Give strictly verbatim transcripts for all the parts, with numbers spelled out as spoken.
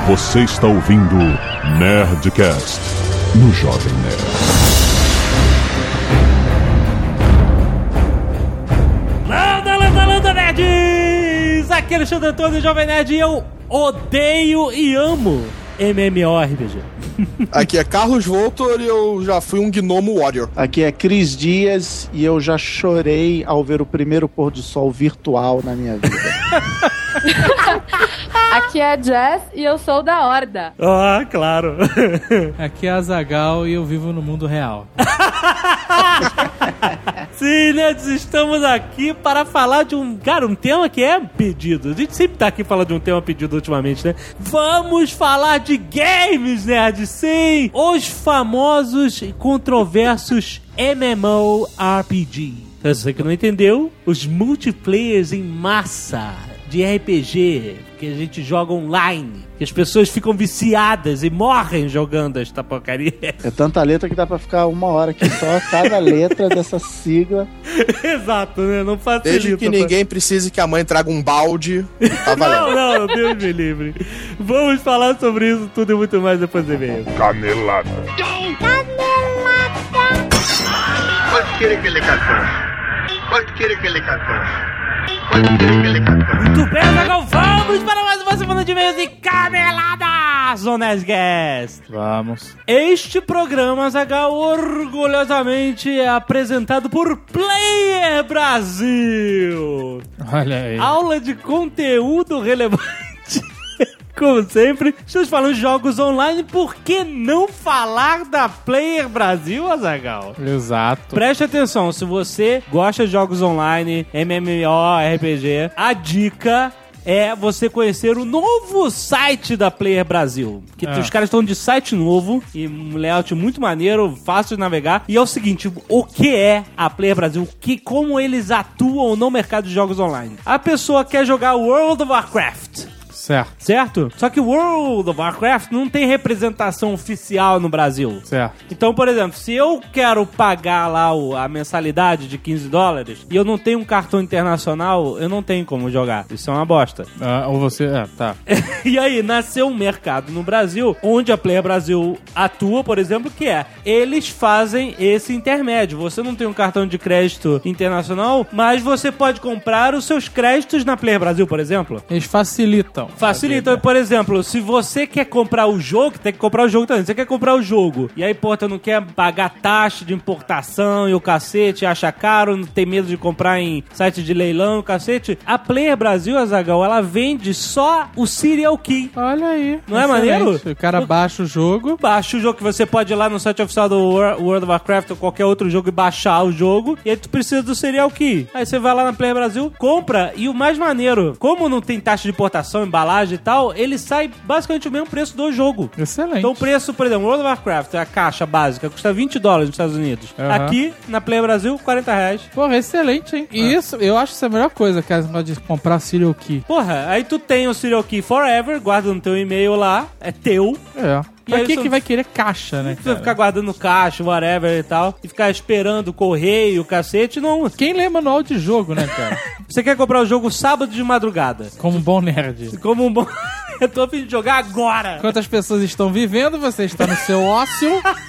Você está ouvindo Nerdcast no Jovem Nerd. Landa, landa, landa, nerds! Aqui é Alexandre Antônio, Jovem Nerd, e eu odeio e amo MMORPG. Aqui é Carlos Voltor e eu já fui um gnomo warrior. Aqui é Cris Dias e eu já chorei ao ver o primeiro pôr do sol virtual na minha vida. Aqui é a Jess e eu sou da Horda. Ah, claro. Aqui é a Azaghal e eu vivo no mundo real. Sim, nerds, estamos aqui para falar de um, cara, um tema que é pedido. A gente sempre tá aqui falando de um tema pedido ultimamente, né? Vamos falar de games, nerds, sim! Os famosos e controversos MMORPG. Pra você que não entendeu, os multiplayers em massa de R P G que a gente joga online, que as pessoas ficam viciadas e morrem jogando esta porcaria. É tanta letra que dá pra ficar uma hora aqui só, cada letra dessa sigla. Exato, né? Não facilita. Desde que ninguém precise que a mãe traga um balde, tá valendo. Não, não, Deus me livre. Vamos falar sobre isso tudo e muito mais depois do e-mail. Canelada. ¿Cuál quiere que le cantemos? ¿Cuál quiere que le cantemos? Muito bem, Azaghal, vamos para mais uma semana de e-mails e caneladas no Nerdcast. Vamos. Este programa, Azaghal, orgulhosamente é apresentado por Player Brasil. Olha aí. Aula de conteúdo relevante. Como sempre, estamos falando de jogos online, por que não falar da Player Brasil, Azaghal? Exato. Preste atenção, se você gosta de jogos online, MMORPG, a dica é você conhecer o novo site da Player Brasil. Que É. os caras estão de site novo e um layout muito maneiro, fácil de navegar. E é o seguinte, o que é a Player Brasil? Que, como eles atuam no mercado de jogos online? A pessoa quer jogar World of Warcraft. Certo. Certo? Só que World of Warcraft não tem representação oficial no Brasil. Certo. Então, por exemplo, se eu quero pagar lá o, a mensalidade de quinze dólares e eu não tenho um cartão internacional, eu não tenho como jogar. Isso é uma bosta. Ah, ou você... É, tá. E aí, nasceu um mercado no Brasil, onde a Player Brasil atua, por exemplo, que é, eles fazem esse intermédio. Você não tem um cartão de crédito internacional, mas você pode comprar os seus créditos na Player Brasil, por exemplo. Eles facilitam. Facilita, por exemplo, se você quer comprar o jogo, tem que comprar o jogo também. Você quer comprar o jogo, e aí, porra, não quer pagar taxa de importação e o cacete, acha caro, não tem medo de comprar em site de leilão, o cacete. A Player Brasil, Azaghal, ela vende só o Serial Key. Olha aí. Não é Excelente. maneiro? O cara baixa o jogo. Baixa o jogo, que você pode ir lá no site oficial do World of Warcraft ou qualquer outro jogo e baixar o jogo, e aí tu precisa do Serial Key. Aí você vai lá na Player Brasil, compra, e o mais maneiro, como não tem taxa de importação, embalagem e tal, ele sai basicamente o mesmo preço do jogo. Excelente. Então o preço, por exemplo, World of Warcraft, a caixa básica, custa vinte dólares nos Estados Unidos. Uhum. Aqui, na Player Brasil, quarenta reais. Porra, excelente, hein? E isso, eu acho que isso é a melhor coisa, que é de comprar Serial Key. Porra, aí tu tem o Serial Key Forever, guarda no teu e-mail lá, é teu. É. E Pra aí que você- que vai querer caixa, né, Não precisa cara? ficar guardando caixa, whatever e tal, e ficar esperando o correio, o cacete, não. Quem lê manual de jogo, né, cara? Você quer comprar o jogo sábado de madrugada. Como um bom nerd. Como um bom... Eu tô a fim de jogar agora. Enquanto as pessoas estão vivendo, você está no seu ócio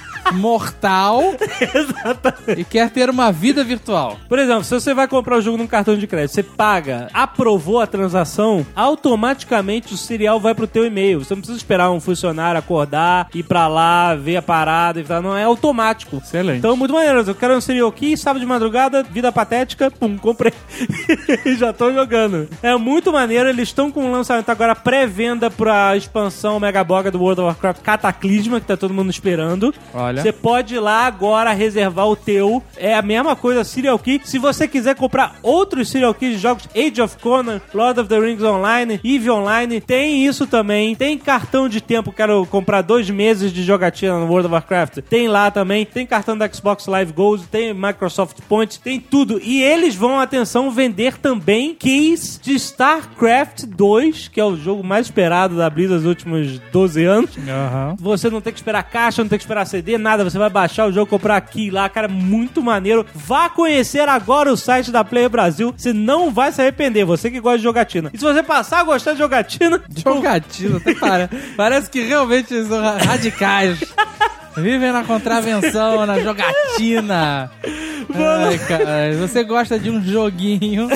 mortal Exatamente. e quer ter uma vida virtual. Por exemplo, se você vai comprar o jogo num cartão de crédito, você paga, aprovou a transação, automaticamente o serial vai pro teu e-mail. Você não precisa esperar um funcionário acordar, ir pra lá, ver a parada e tal. Não, é automático. Excelente. Então, muito maneiro. Eu quero um serial key, sábado de madrugada, vida patética, pum, comprei. E já tô jogando. É muito maneiro. Eles estão com um lançamento agora pré-venda pra expansão Megaboga do World of Warcraft Cataclisma, que tá todo mundo esperando. Olha. Você pode ir lá agora reservar o teu. É a mesma coisa, Serial Key. Se você quiser comprar outros Serial Keys de jogos, Age of Conan, Lord of the Rings Online, EVE Online, tem isso também. Tem cartão de tempo, quero comprar dois meses de jogatina no World of Warcraft. Tem lá também. Tem cartão da Xbox Live Gold, tem Microsoft Points, tem tudo. E eles vão, atenção, vender também keys de StarCraft dois, que é o jogo mais esperado da Blizzard nos últimos doze anos. Aham. Você não tem que esperar caixa, não tem que esperar C D, nada, você vai baixar o jogo, comprar aqui e lá, cara, muito maneiro. Vá conhecer agora o site da Player Brasil, você não vai se arrepender, você que gosta de jogatina. E se você passar a gostar de jogatina... Jogatina, até para. Parece que realmente são radicais. Vivem na contravenção, na jogatina. Ai, cara, você gosta de um joguinho...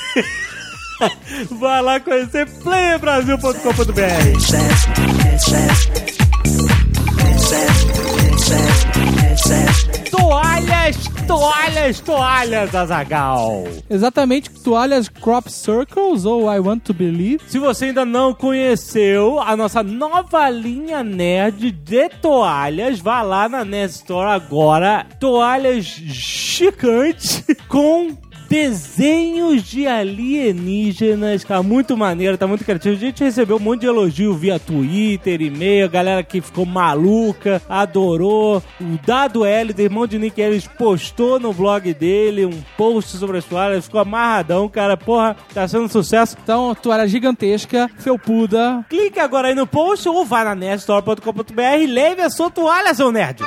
Vai lá conhecer player brasil ponto com ponto b r. Toalhas, toalhas, toalhas, Azaghal. Exatamente, toalhas Crop Circles ou I Want to Believe. Se você ainda não conheceu a nossa nova linha nerd de toalhas, vá lá na Nerd Store agora. Toalhas chicantes com desenhos de alienígenas, tá muito maneiro, tá muito criativo. A gente recebeu um monte de elogio via Twitter, e-mail, a galera que ficou maluca, adorou. O Dado Hélio, irmão de Nick Ellis, postou no blog dele um post sobre as toalhas, ficou amarradão, cara, porra, tá sendo um sucesso. Então, toalha gigantesca, felpuda. Clique agora aí no post ou vá na nerd store ponto com ponto b r e leve a sua toalha, seu nerd.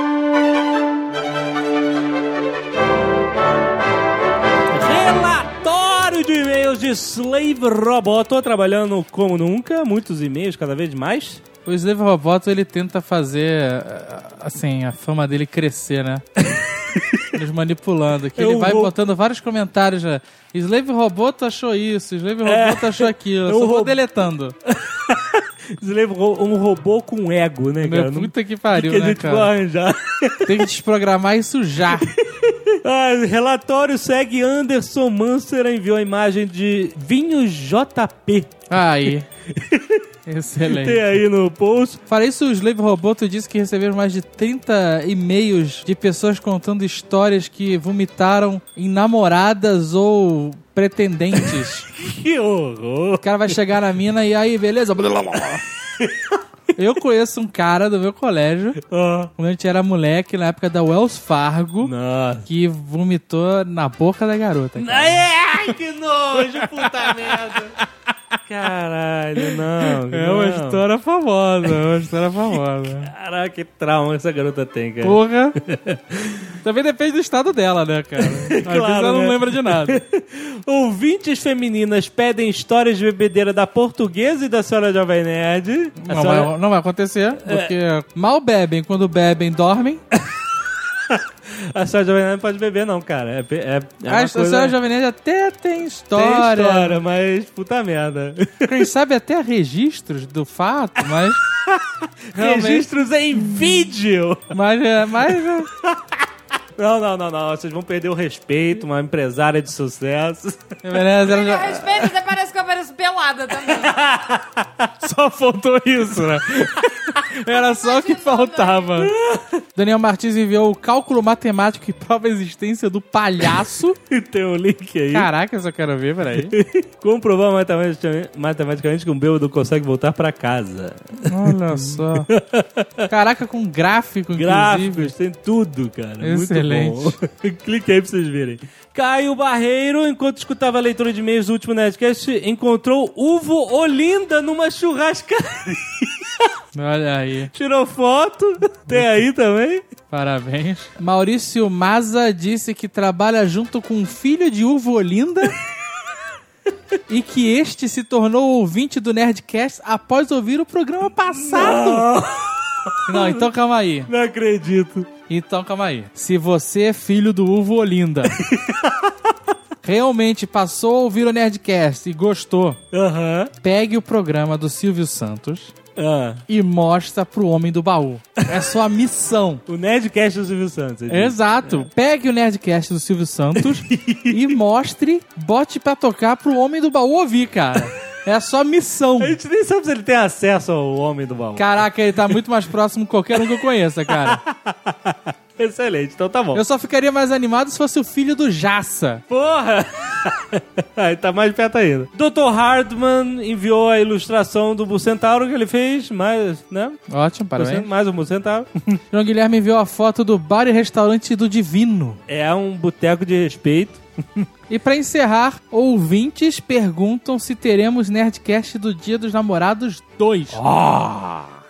Relatório de e-mails de Slave Robot. Tô trabalhando como nunca, muitos e-mails, cada vez mais. O Slave Robot, ele tenta fazer, assim, a fama dele crescer, né? Eles manipulando, que Eu ele vai vou... botando vários comentários já. Slave Robot achou isso, Slave Robot é... achou aquilo. Eu só vou ro... deletando. Slave Robot, um robô com ego, né, cara? Meu, puta que pariu, que né, a gente cara? vai arranjar. Tem que desprogramar isso já. Ah, relatório segue. Anderson Mansera enviou a imagem de vinho J P. Aí. Excelente. Tem aí no post. Para isso, o Slave Robot disse que receberam mais de trinta e-mails de pessoas contando histórias que vomitaram em namoradas ou pretendentes. Que horror. O cara vai chegar na mina e aí, beleza? Eu conheço um cara do meu colégio, oh. quando a gente era moleque, na época da Wells Fargo, Nossa. que vomitou na boca da garota. Ai, que nojo, puta merda. Caralho, não. É não. uma história famosa, é uma história famosa. Caraca, que trauma essa garota tem, cara. Porra. Também depende do estado dela, né, cara? Às vezes ela não né? lembra de nada. Ouvintes femininas pedem histórias de bebedeira da Portuguesa e da Senhora Jovem Nerd. A Não, senhora... vai, não vai acontecer, porque é. mal bebem, quando bebem, dormem. A Senhora Jovem Nerd não pode beber, não, cara. É, é, é a coisa... Senhora Jovem Nerd até tem história. Tem história, mas puta merda. Quem sabe até registros do fato, mas... Registros em vídeo! Mas é... Mas... Não, não, não, não. Vocês vão perder o respeito, uma empresária de sucesso. Beleza, ela já... Respeito, até parece que eu apareço pelada também. Só faltou isso, né? Era só o que faltava. Daniel Martins enviou o cálculo matemático que prova a existência do palhaço. Tem um link aí. Caraca, eu só quero ver, peraí. Comprovar matematicamente, matematicamente que um bêbado consegue voltar pra casa. Olha só. Caraca, com gráfico, Gráficos, inclusive. tem tudo, cara. Excelente. Muito bom. Clique aí pra vocês verem. Caio Barreiro, enquanto escutava a leitura de e-mails do último Nerdcast, encontrou Uvo Olinda numa churrascaria. Olha aí. Tirou foto. Tem aí também. Parabéns. Maurício Maza disse que trabalha junto com um filho de Uvo Olinda e que este se tornou ouvinte do Nerdcast após ouvir o programa passado. Não. Não, então calma aí. Não acredito. Então calma aí. Se você é filho do Uvo Olinda, realmente passou a ouvir o Nerdcast e gostou, Aham. pegue o programa do Silvio Santos Ah. e mostra pro Homem do Baú. É sua missão. O Nerdcast do Silvio Santos. Exato. Pegue o Nerdcast do Silvio Santos e mostre, bote pra tocar pro Homem do Baú ouvir, cara. É a sua missão. A gente nem sabe se ele tem acesso ao Homem do Baú. Caraca, ele tá muito mais próximo de qualquer um que eu conheça, cara. Excelente, então tá bom. Eu só ficaria mais animado se fosse o filho do Jaça. Porra! Aí tá mais perto ainda. doutor Hardman enviou a ilustração do Bucentauro que ele fez, mais, né? Ótimo, parabéns. Mais um Bucentauro. João Guilherme enviou a foto do bar e restaurante do Divino. É um boteco de respeito. E pra encerrar, ouvintes perguntam se teremos Nerdcast do Dia dos Namorados dois. Oh.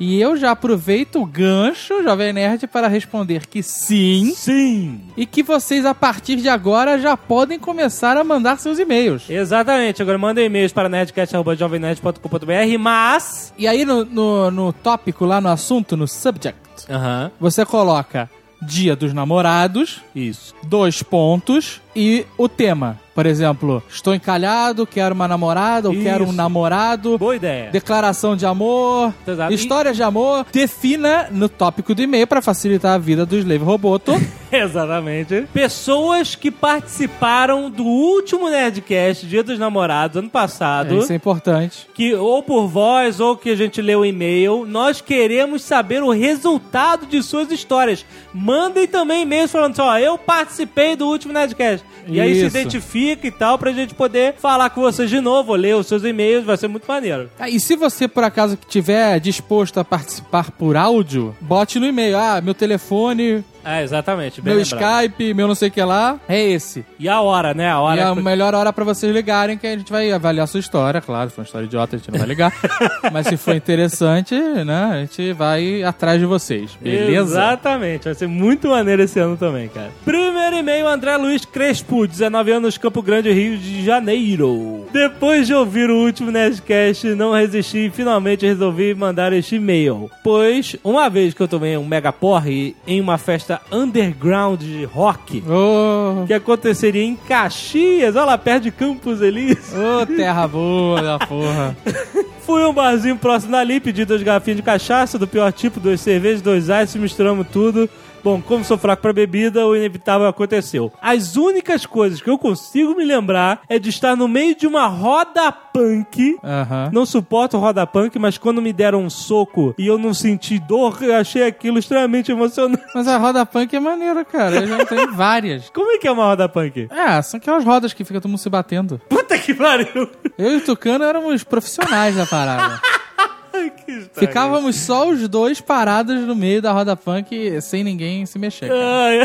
E eu já aproveito o gancho, Jovem Nerd, para responder que sim. Sim! E que vocês, a partir de agora, já podem começar a mandar seus e-mails. Exatamente. Agora mandem e-mails para nerdcast arroba jovem nerd ponto com ponto b r, mas... E aí, no, no, no tópico, lá no assunto, no subject, Aham. você coloca Dia dos Namorados, Isso. dois pontos e o tema. Por exemplo, estou encalhado, quero uma namorada ou Isso. quero um namorado. Boa ideia. Declaração de amor, Exato. histórias de amor. Defina no tópico do e-mail para facilitar a vida do Slave Roboto. Exatamente. Pessoas que participaram do último Nerdcast, Dia dos Namorados, ano passado. Isso é importante. Que ou por voz ou que a gente leu o e-mail, nós queremos saber o resultado de suas histórias. Mandem também e-mails falando assim, ó, eu participei do último Nerdcast. E aí se Isso. identifica e tal, pra gente poder falar com vocês de novo, ler os seus e-mails, vai ser muito maneiro. Ah, e se você, por acaso, estiver disposto a participar por áudio, bote no e-mail. Ah, meu telefone, É, exatamente. Bem meu lembrado. Skype, meu não sei o que lá, é esse. E a hora, né? A hora. E é a melhor hora pra vocês ligarem, que a gente vai avaliar a sua história. Claro, se for uma história idiota, a gente não vai ligar. Mas se for interessante, né, a gente vai atrás de vocês. Beleza? Exatamente. Vai ser muito maneiro esse ano também, cara. Primeiro e-mail, André Luiz Crespo, dezenove anos, Campo Grande, Rio de Janeiro. Depois de ouvir o último Nerdcast, não resisti e finalmente resolvi mandar este e-mail. Pois, uma vez que eu tomei um mega porre em uma festa underground de rock, Ô, que aconteceria em Caxias, olha lá, perto de Campos Elíseos. ô, terra boa da porra. Fui a um barzinho próximo dali, pedi duas garrafinhas de cachaça, do pior tipo, duas cervejas, dois ice, misturamos tudo. Bom, como sou fraco pra bebida, o inevitável aconteceu. As únicas coisas que eu consigo me lembrar é de estar no meio de uma roda punk. Aham. Não suporto roda punk, mas quando me deram um soco e eu não senti dor, eu achei aquilo extremamente emocionante. Mas a roda punk é maneira, cara. Eu já entrei em várias. Como é que é uma roda punk? É, são aquelas rodas que fica todo mundo se batendo. Puta que pariu! Eu e o Tucano éramos profissionais da parada. Ai, que estranho. Ficávamos só os dois parados no meio da roda punk sem ninguém se mexer. Cara.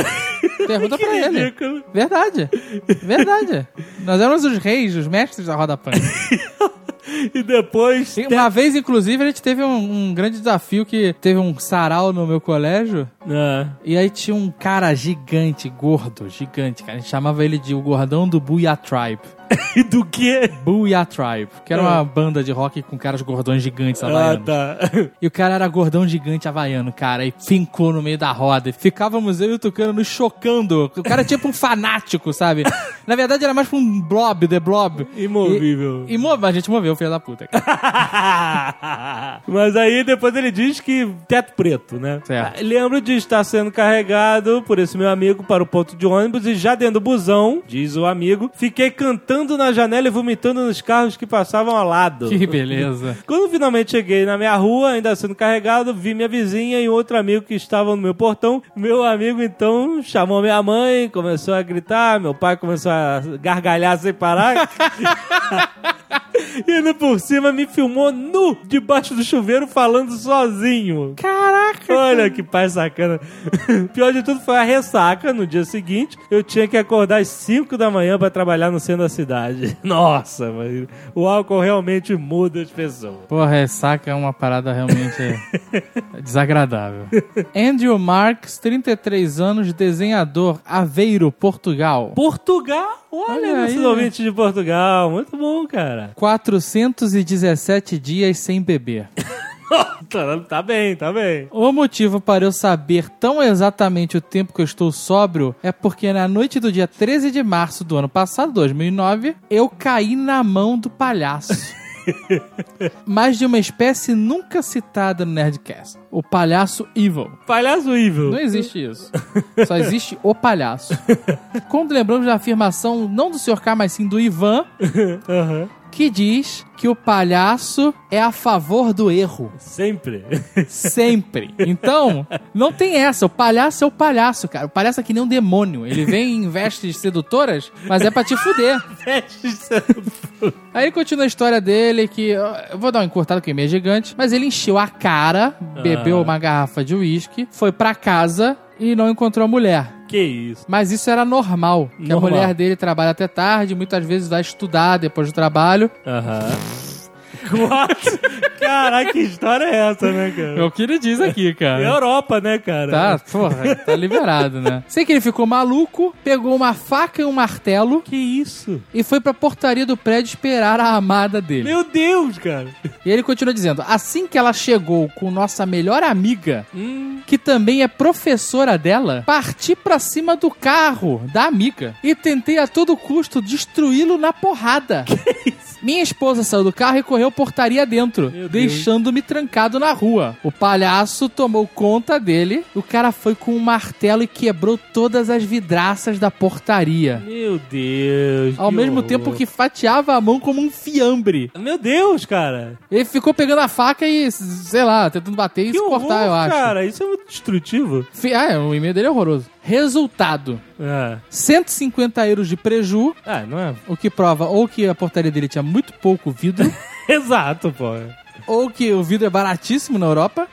Ai, Pergunta que pra ele. ridículo. Verdade. Verdade. Nós éramos os reis, os mestres da roda punk. E depois... E uma vez, inclusive, a gente teve um, um grande desafio que teve um sarau no meu colégio. Ah. E aí tinha um cara gigante, gordo, gigante, cara. A gente chamava ele de o gordão do Booyah Tribe. E do quê? Booyah Tribe, que era Ah. uma banda de rock com caras gordões gigantes Ah, havaianos. tá. E o cara era gordão gigante havaiano, cara, e fincou no meio da roda. E ficávamos eu e o Tucano nos chocando. O cara é tipo um fanático, sabe? Na verdade era mais pra um blob, The Blob. Imovível. E, e mo- a gente moveu, filho da puta. Cara. Mas aí depois ele diz que teto preto, né? Certo. Lembro de estar sendo carregado por esse meu amigo para o ponto de ônibus e já dentro do busão, diz o amigo, fiquei cantando na janela e vomitando nos carros que passavam ao lado. Que beleza. Quando finalmente cheguei na minha rua, ainda sendo carregado, vi minha vizinha e outro amigo que estavam no meu portão. Meu amigo, então, chamou minha mãe, começou a gritar, meu pai começou a gargalhar sem parar. E ainda por cima me filmou nu, debaixo do chuveiro, falando sozinho. Caraca. Olha que pai sacana. Pior de tudo foi a ressaca. No dia seguinte, eu tinha que acordar às cinco da manhã pra trabalhar no centro da cidade. Nossa, mas o álcool realmente muda as pessoas. Porra, ressaca é uma parada realmente desagradável. Andrew Marques, trinta e três anos, desenhador, Aveiro, Portugal. Portugal? Olha, Olha nossos aí, ouvintes de Portugal. Muito bom, cara. quatrocentos e dezessete dias sem beber. tá, tá bem, tá bem. O motivo para eu saber tão exatamente o tempo que eu estou sóbrio é porque na noite do dia treze de março do ano passado, dois mil e nove, eu caí na mão do palhaço. Mas de uma espécie nunca citada no Nerdcast. O palhaço Evil. Palhaço evil. Não existe isso. Só existe o palhaço. Quando lembramos da afirmação, não do senhor K, mas sim do Ivan, Aham. que diz que o palhaço é a favor do erro. Sempre. Sempre. Então, não tem essa. O palhaço é o palhaço, cara. O palhaço é que nem um demônio. Ele vem em vestes sedutoras, mas é pra te fuder. Aí continua a história dele, que... Eu vou dar um encurtado, que o e-mail é gigante. Mas ele encheu a cara, bebeu Ah. uma garrafa de uísque, foi pra casa e não encontrou a mulher. Que isso. Mas isso era normal. Que Normal. a mulher dele trabalha até tarde, muitas vezes vai estudar depois do trabalho. Aham. What? Caraca, que história é essa, né, cara? É o que ele diz aqui, cara. É Europa, né, cara? Tá, porra, tá liberado, né? Sei que ele ficou maluco, pegou uma faca e um martelo Que isso? e foi pra portaria do prédio esperar a amada dele. Meu Deus, cara. E ele continua dizendo, assim que ela chegou com nossa melhor amiga, Hum. que também é professora dela, parti pra cima do carro da amiga e tentei a todo custo destruí-lo na porrada. Que isso? Minha esposa saiu do carro e correu portaria dentro, Meu Deus. deixando-me trancado na rua. O palhaço tomou conta dele, o cara foi com um martelo e quebrou todas as vidraças da portaria. Meu Deus. Ao que mesmo horror. tempo que fatiava a mão como um fiambre. Meu Deus, cara. Ele ficou pegando a faca e, sei lá, tentando bater e Que se horror, cortar, eu acho. cara. Isso é muito destrutivo. Fi- Ah, é, o e-mail dele é horroroso. Resultado: Ah, cento e cinquenta euros de preju, ah não é... o que prova ou que a portaria dele tinha muito pouco vidro, Exato, pô. ou que o vidro é baratíssimo na Europa.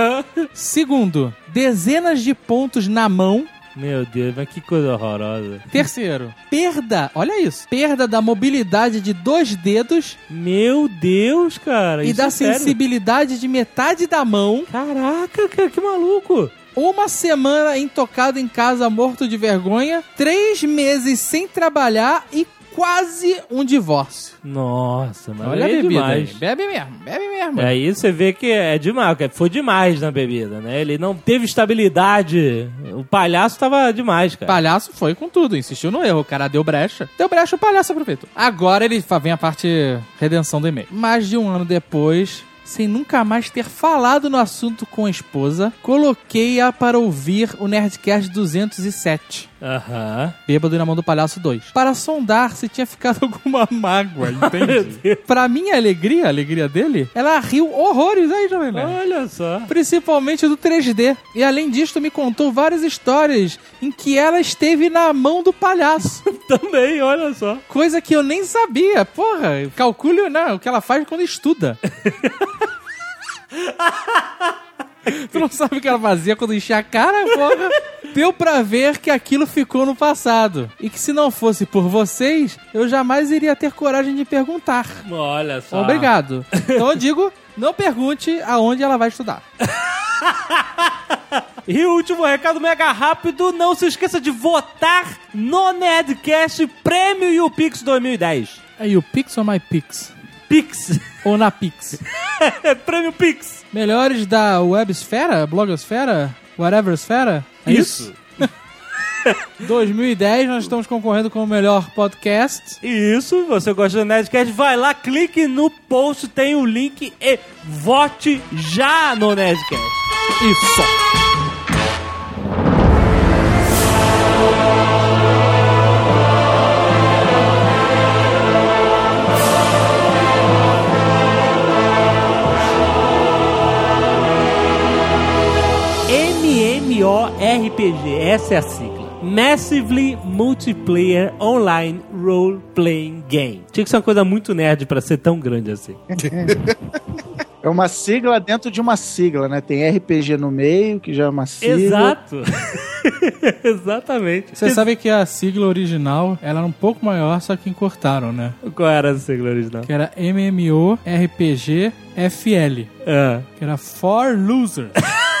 Segundo, dezenas de pontos na mão. Meu Deus, mas que coisa horrorosa. Terceiro, perda, olha isso, perda da mobilidade de dois dedos Meu Deus, cara. e isso da é sério? sensibilidade de metade da mão. Caraca, cara, que maluco. Uma semana intocado em casa, morto de vergonha. Três meses sem trabalhar e quase um divórcio. Nossa, mas Olha a aí é bebida demais. aí. Bebe mesmo, bebe mesmo. Aí você vê que é demais, que foi demais na bebida, né? Ele não teve estabilidade. O palhaço tava demais, O cara. palhaço foi com tudo, insistiu no erro. O cara deu brecha. Deu brecha, o palhaço aproveitou. Agora ele fa- vem a parte redenção do e-mail. Mais de um ano depois, sem nunca mais ter falado no assunto com a esposa, coloquei-a para ouvir o Nerdcast duzentos e sete. Aham. Bêbado e na mão do palhaço dois. Para sondar se tinha ficado alguma mágoa, entende? Pra minha alegria, a alegria dele, ela riu horrores aí, Jovem Nerd. Olha só. Principalmente do três D. E além disso, me contou várias histórias em que ela esteve na mão do palhaço. Também, olha só. Coisa que eu nem sabia. Porra, calcule não, o que ela faz quando estuda. Tu não sabe o que ela fazia quando enchia a cara, porra? Deu pra ver que aquilo ficou no passado. E que se não fosse por vocês, eu jamais iria ter coragem de perguntar. Olha só. Obrigado. Então eu digo, não pergunte aonde ela vai estudar. E o último recado mega rápido, não se esqueça de votar no Nerdcast Prêmio YouPix dois mil e dez. Aí o Pix ou My Pix? Pix. Ou na Pix? Prêmio Pix. Melhores da Websfera, Blogosfera, Whatever Esfera? É isso? dois mil e dez, nós estamos concorrendo com o melhor podcast. Isso, você gosta do Nerdcast, vai lá, clique no post, tem o link e vote já no Nerdcast. Isso! MMORPG, essa é a sigla. Massively Multiplayer Online Role Playing Game. Tinha que ser uma coisa muito nerd pra ser tão grande assim. É uma sigla dentro de uma sigla, né? Tem R P G no meio, que já é uma sigla. Exato. Exatamente. Você sabe que a sigla original ela era um pouco maior, só que encurtaram, né? Qual era a sigla original? Que era MMORPG F L. É. Que era For Losers.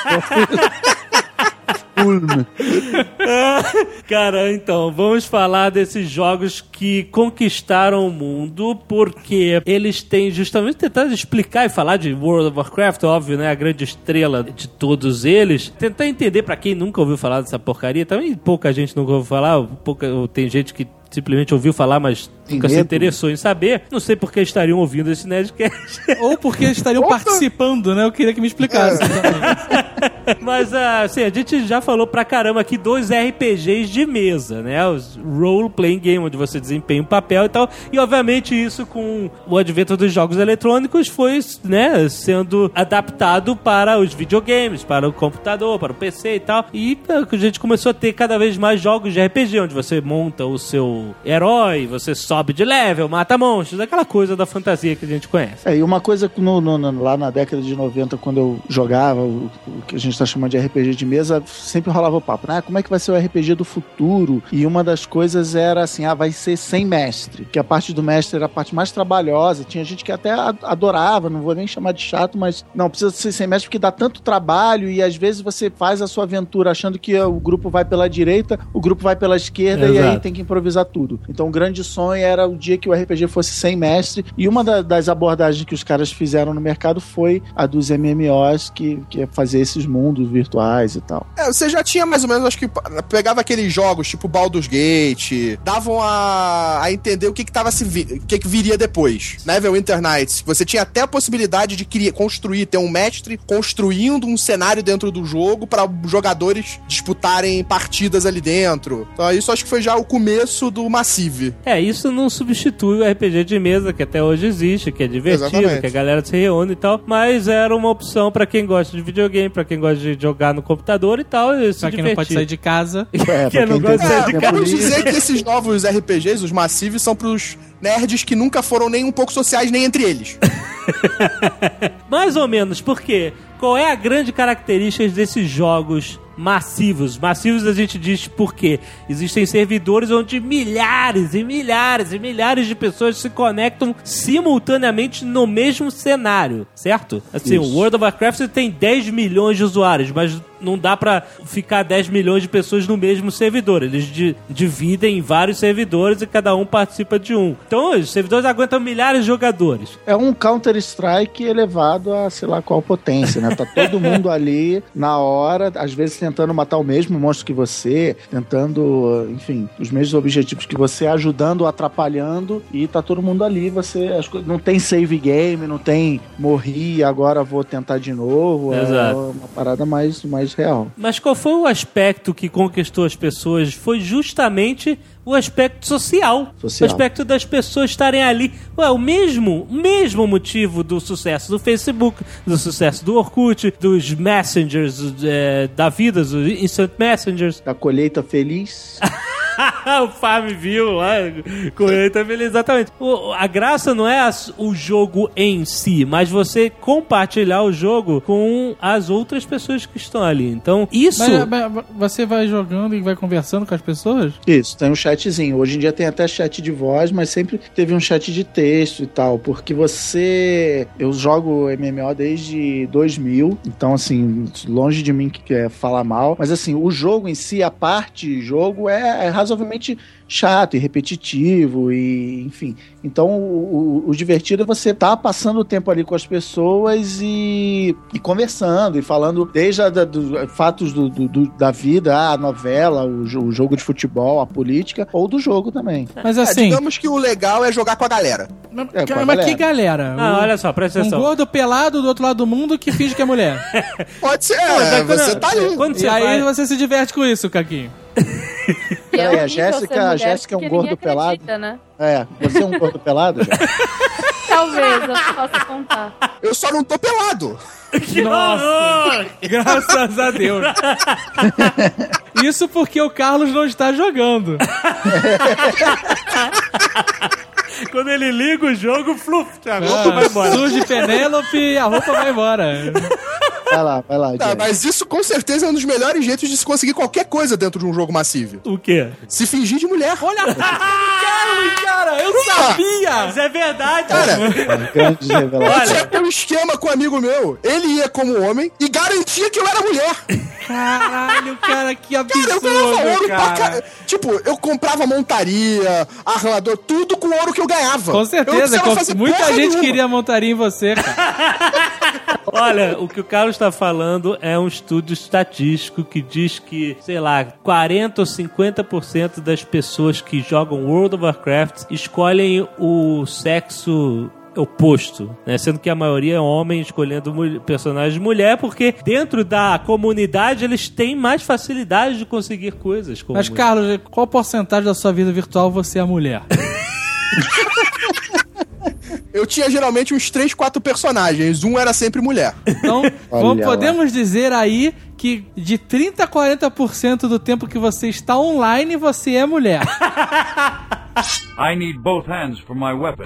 Cara, então, vamos falar desses jogos que conquistaram o mundo, porque eles têm justamente tentado explicar e falar de World of Warcraft, óbvio, né? A grande estrela de todos eles. Tentar entender pra quem nunca ouviu falar dessa porcaria. Também pouca gente nunca ouviu falar, pouca, tem gente que simplesmente ouviu falar, mas Tem nunca se medo. interessou em saber. Não sei por que estariam ouvindo esse Nerdcast. Ou porque eles estariam participando, né? Eu queria que me explicasse. Mas, assim, a gente já falou pra caramba aqui dos R P Gs de mesa, né? Os Role Playing Game, onde você desempenha um papel e tal. E, obviamente, isso com o advento dos jogos eletrônicos foi, né, sendo adaptado para os videogames, para o computador, para o P C e tal. E a gente começou a ter cada vez mais jogos de R P G, onde você monta o seu herói, você só sobe de level, mata monstros, aquela coisa da fantasia que a gente conhece. É, e uma coisa que no, no, no, lá na década de noventa, quando eu jogava o, o que a gente tá chamando de R P G de mesa, sempre rolava o papo, né? Como é que vai ser o R P G do futuro? E uma das coisas era assim, ah, vai ser sem mestre, que a parte do mestre era a parte mais trabalhosa, tinha gente que até adorava, não vou nem chamar de chato, mas não, precisa ser sem mestre porque dá tanto trabalho e às vezes você faz a sua aventura achando que o grupo vai pela direita, o grupo vai pela esquerda. Exato. E aí tem que improvisar tudo. Então o grande sonho era o dia que o R P G fosse sem mestre, e uma da, das abordagens que os caras fizeram no mercado foi a dos M M Os, que, que é fazer esses mundos virtuais e tal. É, você já tinha mais ou menos, acho que pegava aqueles jogos tipo Baldur's Gate, davam a, a entender o que que tava se vi, o que que viria depois. Neverwinter Nights, você tinha até a possibilidade de criar, construir, ter um mestre construindo um cenário dentro do jogo para jogadores disputarem partidas ali dentro. Então isso acho que foi já o começo do Massive. É, isso não substitui o R P G de mesa, que até hoje existe, que é divertido, Exatamente. Que a galera se reúne e tal, mas era uma opção pra quem gosta de videogame, pra quem gosta de jogar no computador e tal, e se pra quem divertir. não pode sair de casa. É, quem não gosta de sair de casa. Vamos dizer que esses novos R P Gs, os Massive, são pros nerds que nunca foram nem um pouco sociais, nem entre eles. Mais ou menos, por quê? Qual é a grande característica desses jogos massivos? Massivos a gente diz porque existem servidores onde milhares e milhares e milhares de pessoas se conectam simultaneamente no mesmo cenário, certo? Assim, Isso. o World of Warcraft tem dez milhões de usuários, mas não dá pra ficar dez milhões de pessoas no mesmo servidor. Eles di- dividem em vários servidores e cada um participa de um. Então, os servidores aguentam milhares de jogadores. É um Counter-Strike elevado a sei lá qual potência, né? Tá todo mundo ali na hora, às vezes tentando matar o mesmo monstro que você, tentando, enfim, os mesmos objetivos que você, ajudando, atrapalhando, e tá todo mundo ali. Você as co- não tem save game, não tem morri, agora vou tentar de novo. Exato. É uma parada mais, mais real. Mas qual foi o aspecto que conquistou as pessoas? Foi justamente o aspecto social. Social. O aspecto das pessoas estarem ali. Ué, o mesmo, o mesmo motivo do sucesso do Facebook, do sucesso do Orkut, dos Messengers é, da vida, dos Instant Messengers. Da colheita feliz. O Farmville lá, colheita feliz, exatamente. O, a graça não é as, o jogo em si, mas você compartilhar o jogo com as outras pessoas que estão ali. Então, isso... Mas, mas você vai jogando e vai conversando com as pessoas? Isso, tem um chatzinho. Hoje em dia tem até chat de voz, mas sempre teve um chat de texto e tal, porque você... Eu jogo M M O desde dois mil, então assim, longe de mim que quer falar mal, mas assim, o jogo em si, a parte jogo é, é razoavelmente chato e repetitivo e enfim. Então o, o, o divertido é você estar tá passando o tempo ali com as pessoas e, e conversando e falando desde a, da, do, fatos do, do, do, da vida, a novela, o, o jogo de futebol, a política, ou do jogo também. Mas assim... É, digamos que o legal é jogar com a galera. É, com a mas galera. que galera? Ah, O- olha só, presta Um atenção. gordo pelado do outro lado do mundo que finge que é mulher. Pode ser, Não, mas é, quando- você tá ali. Quando E você aí vai... você se diverte com isso, Caquinho. E é Peraí, a horrível Jéssica- ser a mulher, Jéssica é um porque gordo ninguém pelado? acredita, né? É, você é um gordo pelado? Já? Talvez eu possa contar. Eu só não tô pelado. Nossa! Graças a Deus. Isso porque o Carlos não está jogando. Quando ele liga o jogo, fluf, a roupa vai embora. Surge Penélope e a roupa vai embora. Vai lá, vai lá, Tá, Jéssica. mas isso com certeza é um dos melhores jeitos de se conseguir qualquer coisa dentro de um jogo massivo. O quê? Se fingir de mulher. Olha, Carlos, cara, eu sabia! Mas é verdade, Cara, Grandes revelações. eu tinha um esquema com um amigo meu. Ele ia como homem e garantia que eu era mulher. Caralho, cara, que Cara, eu ganhava absurdo, ouro pra cara. cara. Tipo, eu comprava montaria, armador, tudo com o ouro que eu ganhava. Com Eu não certeza, precisava com- fazer muita porra gente nenhuma. queria montaria em você, cara. Olha, o que o Carlos está falando é um estudo estatístico que diz que, sei lá, quarenta ou cinquenta por cento das pessoas que jogam World of Warcraft escolhem o sexo oposto, né? Sendo que a maioria é homem escolhendo mu- personagens mulher, porque dentro da comunidade eles têm mais facilidade de conseguir coisas. Como Mas, mulher. Carlos, qual porcentagem da sua vida virtual você é mulher? Eu tinha geralmente uns três, quatro personagens. Um era sempre mulher. Então, Olha vamos, lá. podemos dizer aí que de trinta a quarenta por cento do tempo que você está online, você é mulher. I need both hands for my weapon.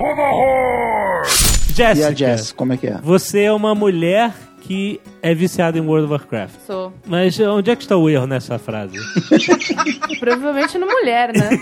E a Jéssica, Jess, como é que é? você é uma mulher que é viciada em World of Warcraft. Sou. Mas onde é que está o erro nessa frase? Provavelmente no mulher, né?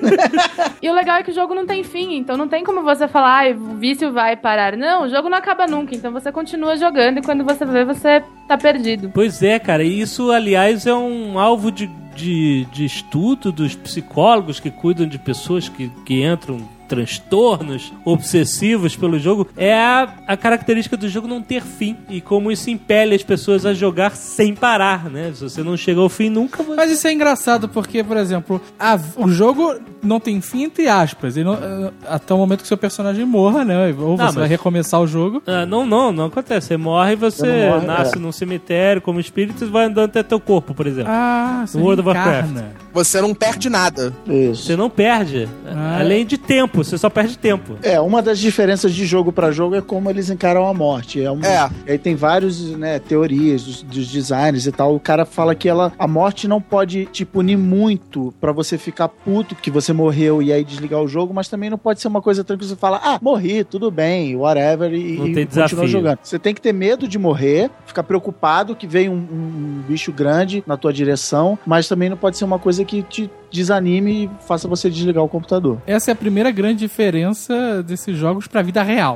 E o legal é que o jogo não tem fim, então não tem como você falar, ah, o vício vai parar. Não, o jogo não acaba nunca, então você continua jogando e quando você vê, você tá perdido. Pois é, cara, e isso, aliás, é um alvo de, de, de estudo dos psicólogos que cuidam de pessoas que, que entram transtornos obsessivos pelo jogo. É a, a característica do jogo não ter fim e como isso impele as pessoas a jogar sem parar, né? Se você não chega ao fim nunca... Você... Mas isso é engraçado porque, por exemplo, a- o jogo não tem fim, entre aspas. Ele não- eh, até o momento que seu personagem morra, né? Ou você Ah, mas- vai recomeçar o jogo. Ah, não, não, não acontece. Você morre e você, Você não morre, nasce é. num cemitério como espírito e vai andando até teu corpo, por exemplo. Ah, você No World of reencarna. Você não perde nada. Isso. Você não perde. Ah. Além de tempo, você só perde tempo. É, uma das diferenças de jogo pra jogo é como eles encaram a morte. É, um, É. Aí tem vários, né, teorias dos, dos designers e tal. O cara fala que ela, a morte não pode te punir muito pra você ficar puto que você morreu e aí desligar o jogo, mas também não pode ser uma coisa tranquila. Você fala, ah, morri, tudo bem, whatever, e, Não e tem continua desafio. jogando. Você tem que ter medo de morrer, ficar preocupado que vem um, um bicho grande na tua direção, mas também não pode ser uma coisa que te desanime e faça você desligar o computador. Essa é a primeira grande diferença desses jogos pra vida real.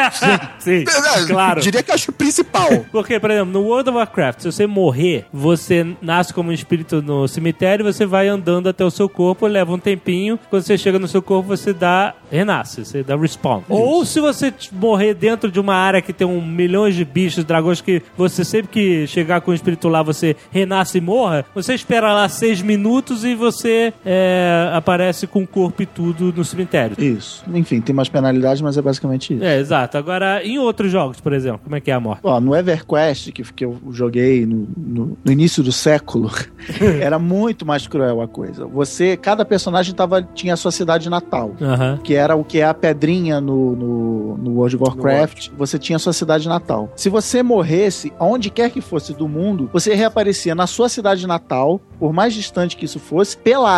Sim, É, claro. Diria que eu acho o principal. Porque, por exemplo, no World of Warcraft, se você morrer, você nasce como um espírito no cemitério, você vai andando até o seu corpo, leva um tempinho, quando você chega no seu corpo, você dá... renasce, você dá respawn. Ou se você t- morrer dentro de uma área que tem um milhão de bichos, dragões, que você sempre que chegar com o espírito lá, você renasce e morra, você espera lá seis minutos e você é, aparece com o corpo e tudo no cemitério. Isso. Enfim, tem umas penalidades, mas é basicamente isso. É, exato. Agora, em outros jogos, por exemplo, como é que é a morte? Ó, no EverQuest, que, que eu joguei no, no- no início do século, era muito mais cruel a coisa. Você, cada personagem tava, tinha a sua cidade natal. Aham. Que era o que é a pedrinha no, no, no World of Warcraft, você tinha a sua cidade natal. Se você morresse, aonde quer que fosse do mundo, você reaparecia na sua cidade natal, por mais distante que isso fosse, pelado.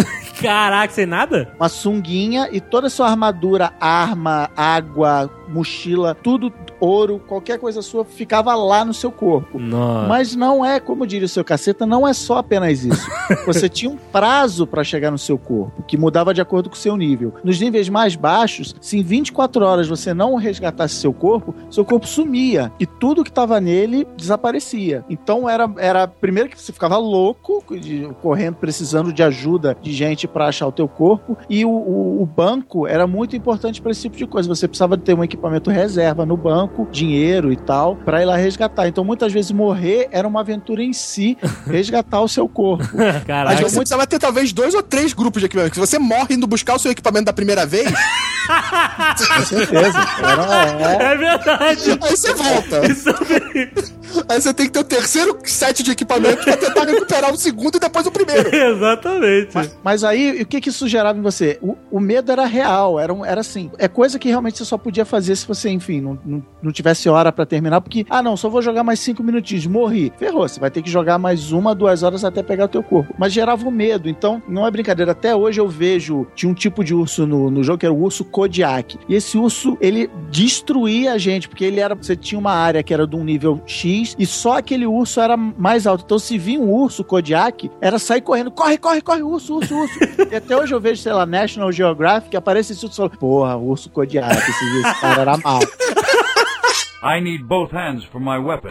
Caraca, sem nada? Uma sunguinha e toda a sua armadura, arma, água, mochila, tudo ouro, qualquer coisa sua ficava lá no seu corpo. Nossa. Mas não é, como diria o seu caceta, não é só apenas isso. Você tinha um prazo pra chegar no seu corpo, que mudava de acordo com o seu nível. Nos níveis mais baixos, se em vinte e quatro horas você não resgatasse seu corpo, seu corpo sumia e tudo que tava nele desaparecia. Então era, era primeiro que você ficava louco, de- correndo, precisando de ajuda de gente pra achar o teu corpo, e o, o- o banco era muito importante pra esse tipo de coisa. Você precisava ter um equipamento reserva no banco, dinheiro e tal, pra ir lá resgatar. Então muitas vezes morrer era uma aventura em si, resgatar o seu corpo. Mas Caraca. você precisava ter talvez dois ou três grupos de equipamento. Se você morre indo buscar o seu equipamento da primeira vez, Com certeza. Era, é, É verdade. aí você volta. Isso é- Aí você tem que ter o terceiro set de equipamento pra tentar recuperar o segundo e depois o primeiro. Exatamente. Mas, mas aí, o que que isso gerava em você? O, o medo era real, era, um, era assim. É coisa que realmente você só podia fazer se você, enfim, não, não, não tivesse hora pra terminar, porque, ah, não, só vou jogar mais cinco minutinhos, morri. Ferrou, você vai ter que jogar mais uma, duas horas até pegar o teu corpo. Mas gerava um medo, então, não é brincadeira. Até hoje eu vejo, tinha um tipo de urso no, no jogo, que era o urso Kodiak. E esse urso, ele destruía a gente, porque ele era, você tinha uma área que era de um nível X, e só aquele urso era mais alto. Então, se vinha um urso Kodiak, era sair correndo, corre, corre, corre, urso, urso, urso. E até hoje eu vejo, sei lá, National Geographic, aparece esse urso e fala, porra, urso Kodiak, esse, esse cara era mal. I need both hands for my weapon.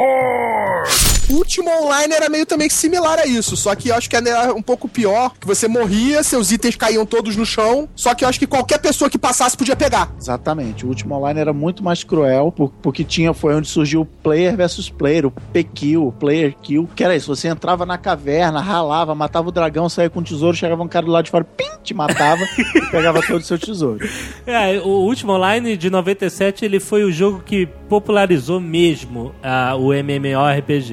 O último online era meio também similar a isso, só que eu acho que era um pouco pior, que você morria, seus itens caíam todos no chão, só que eu acho que qualquer pessoa que passasse podia pegar. Exatamente. O último online era muito mais cruel, por- porque tinha, foi onde surgiu o player versus player, o P-Kill, o player kill, que era isso, você entrava na caverna, ralava, matava o dragão, saía com o tesouro, chegava um cara do lado de fora, pim, te matava e pegava todo o seu tesouro. É, o último online de noventa e sete, ele foi o jogo que popularizou mesmo ah, o MMORPG, né? É,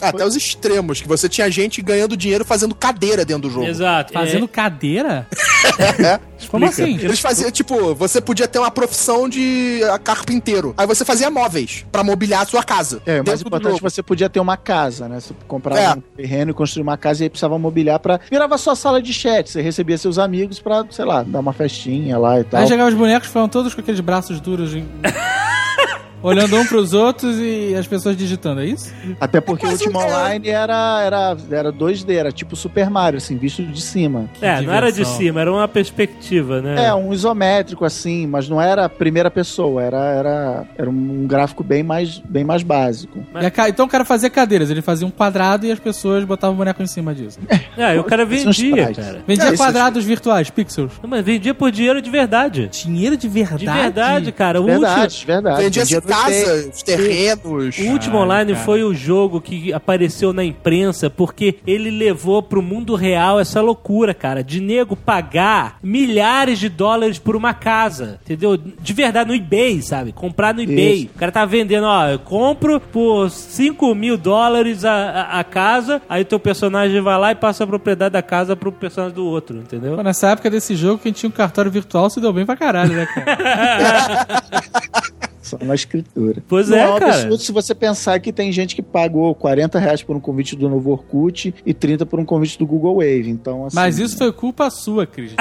até os extremos, que você tinha gente ganhando dinheiro fazendo cadeira dentro do jogo. Exato. Fazendo É. cadeira? É. Como assim? Eles faziam, tipo, você podia ter uma profissão de carpinteiro. Aí você fazia móveis pra mobiliar a sua casa. É, o mais dentro do importante, jogo. você podia ter uma casa, né? Você comprava É. um terreno e construía uma casa e aí precisava mobiliar pra... Virava sua sala de chat, você recebia seus amigos pra, sei lá, dar uma festinha lá e tal. Aí chegavam os bonecos, foram todos com aqueles braços duros, em- olhando um pros outros e as pessoas digitando, é isso? Até porque o Mas Ultima é- Online era, era, era dois D, era tipo Super Mario, assim, visto de cima. É, não era de diversão. cima, era uma perspectiva, né? É, um isométrico, assim, mas não era a primeira pessoa, era, era, era um gráfico bem mais, bem mais básico. Mas- E a ca- Então o cara fazia cadeiras, ele fazia um quadrado e as pessoas botavam o boneco em cima disso. É, e o cara Esses são os vendia, sprites. cara. Vendia É, isso- quadrados virtuais, pixels. Não, mas vendia por dinheiro de verdade. Dinheiro de verdade? De verdade, cara. O Verdade, verdade. Vendia-se Vendia dois D. casa, terrenos. O Último Caralho, Online cara. foi o jogo que apareceu na imprensa porque ele levou pro mundo real essa loucura, cara, de nego pagar milhares de dólares por uma casa, entendeu? De verdade, no eBay, sabe? Comprar no eBay. Isso. O cara tá vendendo, ó, eu compro por cinco mil dólares a, a, a casa, aí teu personagem vai lá e passa a propriedade da casa pro personagem do outro, entendeu? Pô, nessa época desse jogo, quem tinha um cartório virtual se deu bem pra caralho, né, cara? Só na escritura. Pois Não é, é um cara. absurdo se você pensar que tem gente que pagou quarenta reais por um convite do novo Orkut e trinta por um convite do Google Wave. Então, assim, Mas isso foi culpa sua, Cris.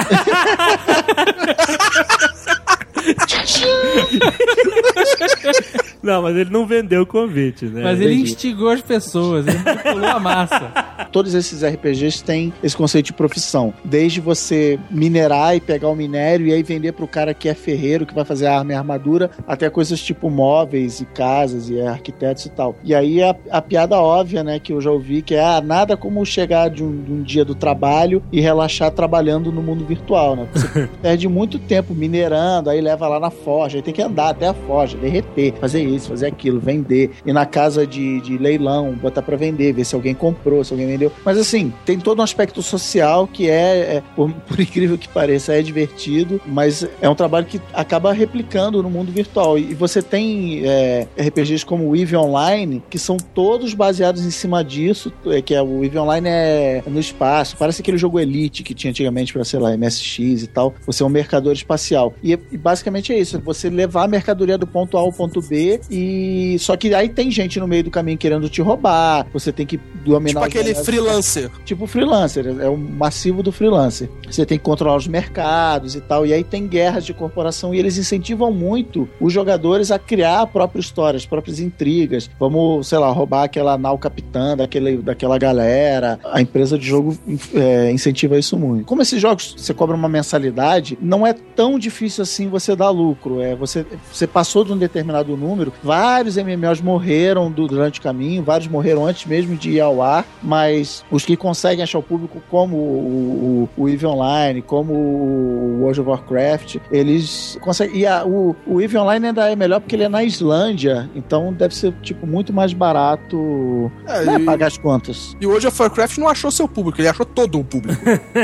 Não, mas ele não vendeu o convite, né? Mas ele entendi. instigou as pessoas, ele manipulou a massa. todos esses R P Gs têm esse conceito de profissão. Desde você minerar e pegar o minério e aí vender pro cara que é ferreiro, que vai fazer a arma e a armadura, até coisas tipo móveis e casas e arquitetos e tal. E aí a, a piada óbvia, né, que eu já ouvi, que é ah, nada como chegar de um, de um dia do trabalho e relaxar trabalhando no mundo virtual, né? Você perde muito tempo minerando, aí leva lá na forja, aí tem que andar até a forja, derreter, fazer isso, fazer aquilo, vender, ir na casa de, de leilão, botar pra vender, ver se alguém comprou, se alguém vendeu. Mas assim, tem todo um aspecto social que é, é por, por incrível que pareça, é divertido, mas é um trabalho que acaba replicando no mundo virtual. E você tem é, R P Gs como o EVE Online, que são todos baseados em cima disso, que é o EVE Online é no espaço, parece aquele jogo Elite que tinha antigamente pra, sei lá, M S X e tal. Você é um mercador espacial. E, e basicamente é isso, é você levar a mercadoria do ponto A ao ponto B, e só que aí tem gente no meio do caminho querendo te roubar, você tem que dominar... Tipo aquele freelancer. Tipo freelancer, é o massivo do freelancer. Você tem que controlar os mercados e tal, e aí tem guerras de corporação, e eles incentivam muito os jogadores a criar a própria história, as próprias intrigas. Vamos, sei lá, roubar aquela nau capitã daquele, daquela galera. A empresa de jogo é, incentiva isso muito. Como esses jogos, você cobra uma mensalidade, não é tão difícil assim você dar lucro. É, você, você passou de um determinado número, vários M M Os morreram do, durante o caminho, vários morreram antes mesmo de ir ao ar, mas os que conseguem achar o público, como o, o, o EVE Online, como o World of Warcraft, eles conseguem. E a, o, o EVE Online ainda é melhor porque ele é na Islândia, então deve ser tipo muito mais barato É, né, e- pagar as contas. E o World of Warcraft não achou seu público, ele achou todo o público.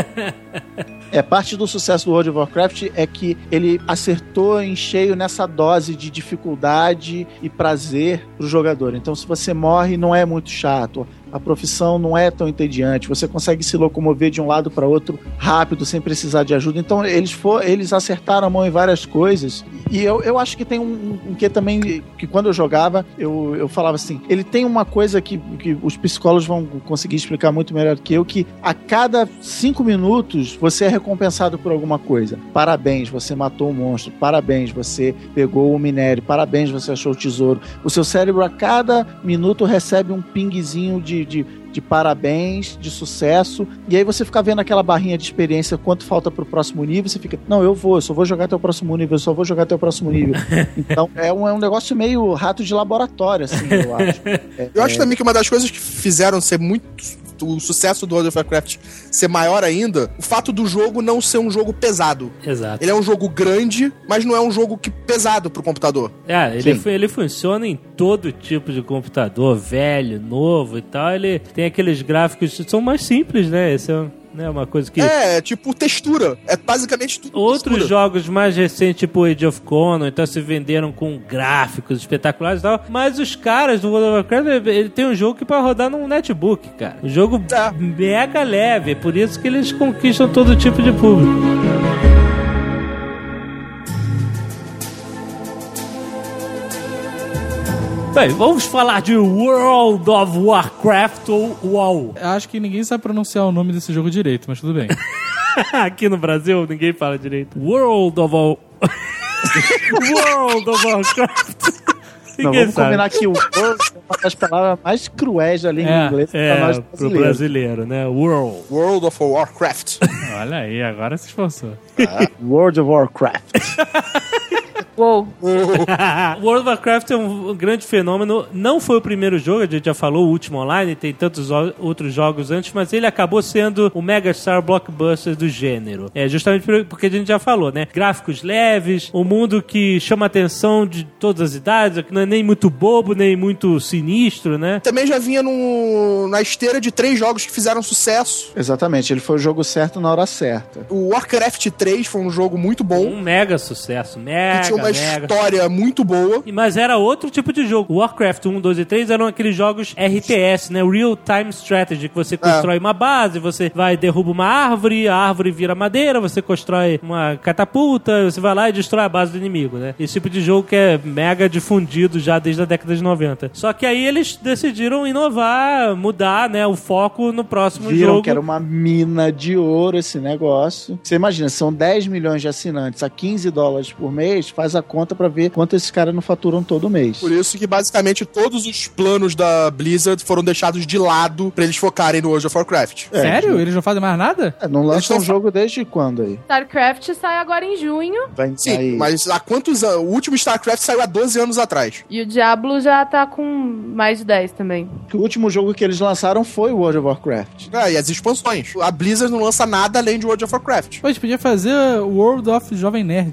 É, parte do sucesso do World of Warcraft é que ele acertou em cheio nessa dose de dificuldade e prazer pro jogador. Então, se você morre, não é muito chato. A profissão não é tão entediante. Você consegue se locomover de um lado para outro rápido, sem precisar de ajuda. Então, eles, for, eles acertaram a mão em várias coisas. E eu, eu acho que tem um, um que também, que quando eu jogava, eu, eu falava assim, ele tem uma coisa que, que os psicólogos vão conseguir explicar muito melhor do que eu, que a cada cinco minutos você é recompensado por alguma coisa. Parabéns, você matou um monstro. Parabéns, você pegou o minério. Parabéns, você achou o tesouro. O seu cérebro a cada minuto recebe um pingzinho de De, de parabéns, de sucesso, e aí você fica vendo aquela barrinha de experiência, quanto falta pro próximo nível, você fica, não, eu vou, eu só vou jogar até o próximo nível, eu só vou jogar até o próximo nível. Então, é um, é um negócio meio rato de laboratório, assim, eu acho. É, Eu acho é, também que uma das coisas que fizeram ser muito o sucesso do World of Warcraft ser maior ainda, o fato do jogo não ser um jogo pesado. Exato. Ele é um jogo grande, mas não é um jogo que pesado pro computador. É, ele, Sim. fu- ele funciona em todo tipo de computador, velho, novo e tal. Ele tem aqueles gráficos que são mais simples, né? Esse é um- né? Uma coisa que... É, tipo textura. É basicamente tudo Outros textura. jogos mais recentes, tipo Age of Conan, então se venderam com gráficos espetaculares e tal, mas os caras do World of Warcraft, ele tem um jogo que pode rodar num netbook, cara. Um jogo É. mega leve, é por isso que eles conquistam todo tipo de público. Bem, vamos falar de World of Warcraft ou WoW. Eu acho que ninguém sabe pronunciar o nome desse jogo direito, mas tudo bem. Aqui no Brasil, ninguém fala direito. World of War... World of Warcraft. Não, Ninguém vamos sabe. combinar que o World é uma das palavras mais cruéis da língua É, inglesa é, para nós pro brasileiros. brasileiro, né? World. World of Warcraft. Olha aí, agora se esforçou. World of Warcraft. Uou. World of Warcraft é um, um grande fenômeno. Não foi o primeiro jogo, a gente já falou, o último online, tem tantos o- outros jogos antes, mas ele acabou sendo o megastar blockbuster do gênero. É justamente por- porque a gente já falou, né? Gráficos leves, um mundo que chama a atenção de todas as idades, que não é nem muito bobo, nem muito sinistro, né? Também já vinha no, na esteira de três jogos que fizeram sucesso. Exatamente, ele foi o jogo certo na hora certa. O Warcraft três foi um jogo muito bom, Um mega sucesso, mega, que tinha uma mega. história muito boa. Mas era outro tipo de jogo. O Warcraft um, dois e três eram aqueles jogos R T S, né? Real Time Strategy, que você constrói uma base, você vai derruba uma árvore, a árvore vira madeira, você constrói uma catapulta, você vai lá e destrói a base do inimigo, né? Esse tipo de jogo que é mega difundido já desde a década de noventa. Só que aí eles decidiram inovar, mudar, né, o foco no próximo Viram jogo. que era uma mina de ouro esse negócio. Você imagina, são dez milhões de assinantes a quinze dólares por mês, faz a conta pra ver quanto esses caras não faturam todo mês. Por isso que basicamente todos os planos da Blizzard foram deixados de lado pra eles focarem no World of Warcraft. É, Sério? de- Eles não fazem mais nada? É, não Eles lança um tão- jogo desde quando aí? StarCraft sai agora em junho Vai Sim, sair. mas há quantos anos? O último StarCraft saiu há doze anos atrás. e o Diablo já tá com mais de dez também. O último jogo que eles lançaram foi o World of Warcraft. É, e as expansões. A Blizzard não lança nada além de World of Warcraft. Pô, a gente podia fazer World of Jovem Nerd.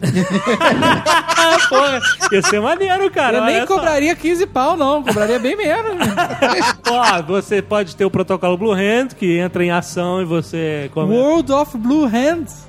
Ah, porra, ia ser maneiro, cara. Eu nem olha só. cobraria quinze pau, não. Cobraria bem menos. Ó, você pode ter o protocolo Blue Hand, que entra em ação e você... come- World of Blue Hands.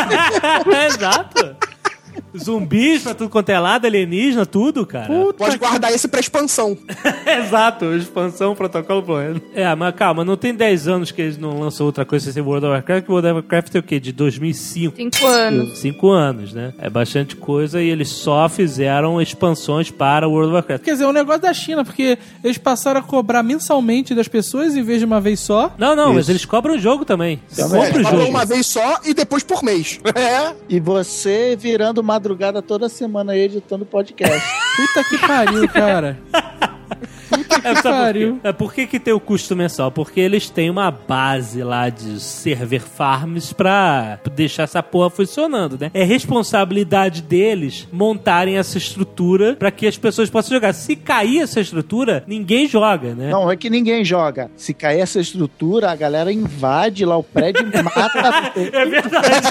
Exato. Zumbis pra tudo quanto é lado, alienígena, tudo, cara. Pode guardar esse pra expansão. Exato, expansão, protocolo Blue Hand. É, mas calma, não tem dez anos que eles não lançam outra coisa sem ser World of Warcraft, que World of Warcraft é o quê? De dois mil e cinco. Cinco anos. Cinco anos, né? É bastante coisa e eles só fizeram expansões para World of Warcraft. Quer dizer, é um negócio da China, porque eles passaram a cobrar mensalmente das pessoas em vez de uma vez só. Não, não, mas Isso. eles cobram o jogo também. Também. Compra o Falou jogo. uma vez só e depois por mês. É. E você virando madrugada toda semana aí editando podcast. Puta que pariu, cara. Puta É, que sabe por pariu. quê? É, por que que tem o custo mensal? Porque eles têm uma base lá de server farms pra deixar essa porra funcionando, né? É responsabilidade deles montarem essa estrutura pra que as pessoas possam jogar. Se cair essa estrutura, ninguém joga, né? Não, é que ninguém joga. Se cair essa estrutura, a galera invade lá o prédio e mata. É verdade.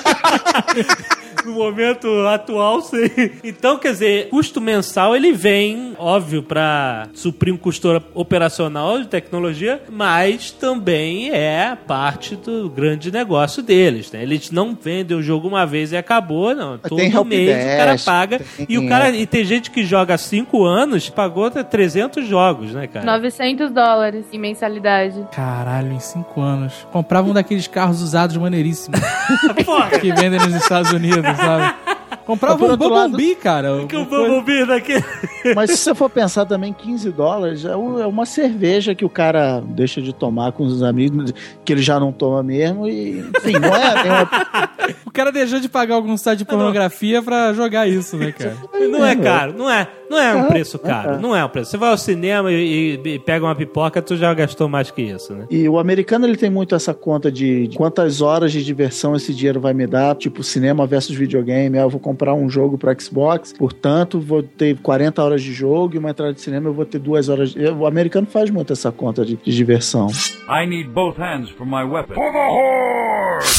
No momento atual, sim. Então, quer dizer, custo mensal ele vem, óbvio, pra suprir um custo operacional de tecnologia, mas também é parte do grande negócio deles, né? Eles não vendem o jogo uma vez e acabou, não. Todo Tem help mês o cara desk, paga. tem- E o cara, e tem gente que joga há cinco anos, pagou até trezentos jogos, né, cara? novecentos dólares em mensalidade. Caralho, em cinco anos. Comprava um daqueles carros usados maneiríssimos Porra, que vendem nos Estados Unidos, sabe? Comprava Por um outro lado- Bumblebee, cara. que o Bumblebee daqui... Mas se você for pensar também, quinze dólares é u- é uma cerveja que o cara deixa de tomar com os amigos, que ele já não toma mesmo, e enfim, não é nenhuma... O cara deixou de pagar algum site de pornografia pra jogar isso, né, cara? Não é caro, não é, não é um preço caro, não é um preço. Você vai ao cinema e, e- e pega uma pipoca, tu já gastou mais que isso, né? E o americano, ele tem muito essa conta de, de quantas horas de diversão esse dinheiro vai me dar, tipo cinema versus videogame. Ah, eu vou comprar um jogo para Xbox, portanto, vou ter quarenta horas de jogo e uma entrada de cinema eu vou ter duas horas. De... O americano faz muito essa conta de, de diversão. I need both hands for my weapon.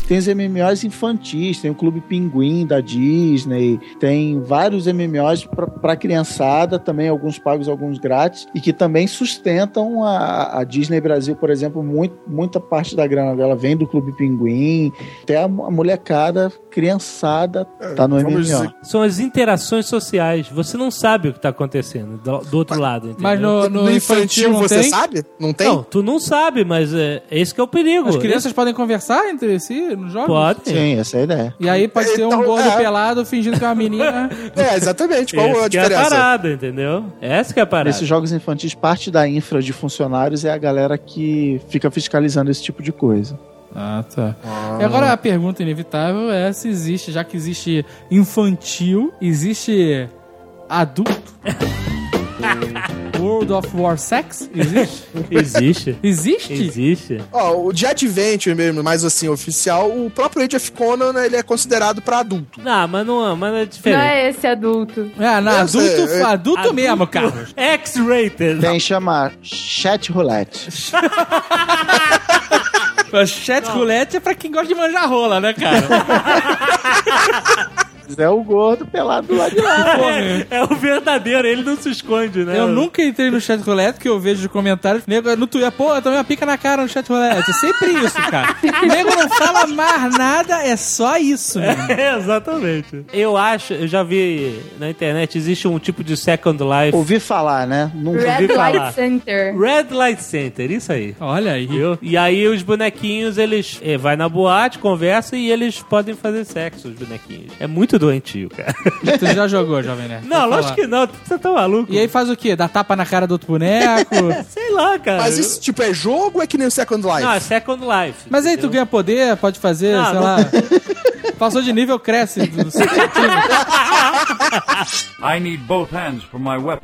tem os M M Os infantis, tem o Clube Pinguim da Disney, tem vários M M Os pra, pra criançada, também alguns pagos, alguns grátis, e que também sustentam a, a Disney Brasil, por exemplo, muito, muita parte da grana dela vem do Clube Pinguim, até a, a molecada, criançada, tá no M M O. dizer- São as interações sociais. Você não sabe o que tá acontecendo do, do outro lado, entendeu? Mas no, no No infantil, infantil, não você tem? sabe? Não tem? Não, tu não sabe, mas é, esse que é o perigo. As crianças podem conversar entre si nos jogos? Pode. Sim, essa é a ideia. E aí pode ter um Então, gordo é. pelado fingindo que é uma menina. É, exatamente. Qual Esse a que é a diferença? parada, entendeu? Essa que é a parada. Nesses jogos infantis, parte da infra de funcionários é a galera que fica fiscalizando esse tipo de coisa. Ah, tá. E agora a pergunta inevitável é se existe, já que existe infantil, existe adulto? World of War Sex? Existe? Existe. Existe? Existe. Ó, o de Adventure mesmo, mais assim, oficial, o próprio Age of Conan, ele é considerado pra adulto. Não, mas não, mas é Não diferente. é esse adulto. É, não, Eu adulto, sei, é- adulto, mesmo, Carlos. X-rated. Tem chama chat roulette. O chat roulette é pra quem gosta de manjar rola, né, cara? É o gordo pelado do lado de lá. É, é o verdadeiro, ele não se esconde, né? Eu nunca entrei no chat roulette, que eu vejo de comentários. Nego no Twitter, pô, eu tomei uma pica na cara no chat roulette. É sempre isso, cara. O nego não fala mais nada, é só isso, mano. É, exatamente. Eu acho, eu já vi na internet, existe um tipo de Second Life. Ouvi falar, né? Não Red ouvi falar. Light Center. Red Light Center, isso aí. Olha aí. Viu? E aí os bonequinhos, eles é, vai na boate, conversa e eles podem fazer sexo, os bonequinhos. É muito doentio, cara. Tu já jogou, Jovem Nerd? Não, lógico que não, você tá maluco. E aí faz o quê? Dá tapa na cara do outro boneco? Sei lá, cara. Mas isso, tipo, é jogo ou é que nem o Second Life? Não, é Second Life. Mas aí tu entendeu? ganha poder, pode fazer, Não, sei não. lá. Passou de nível, cresce. do seu centímetro. I need both hands for my weapon.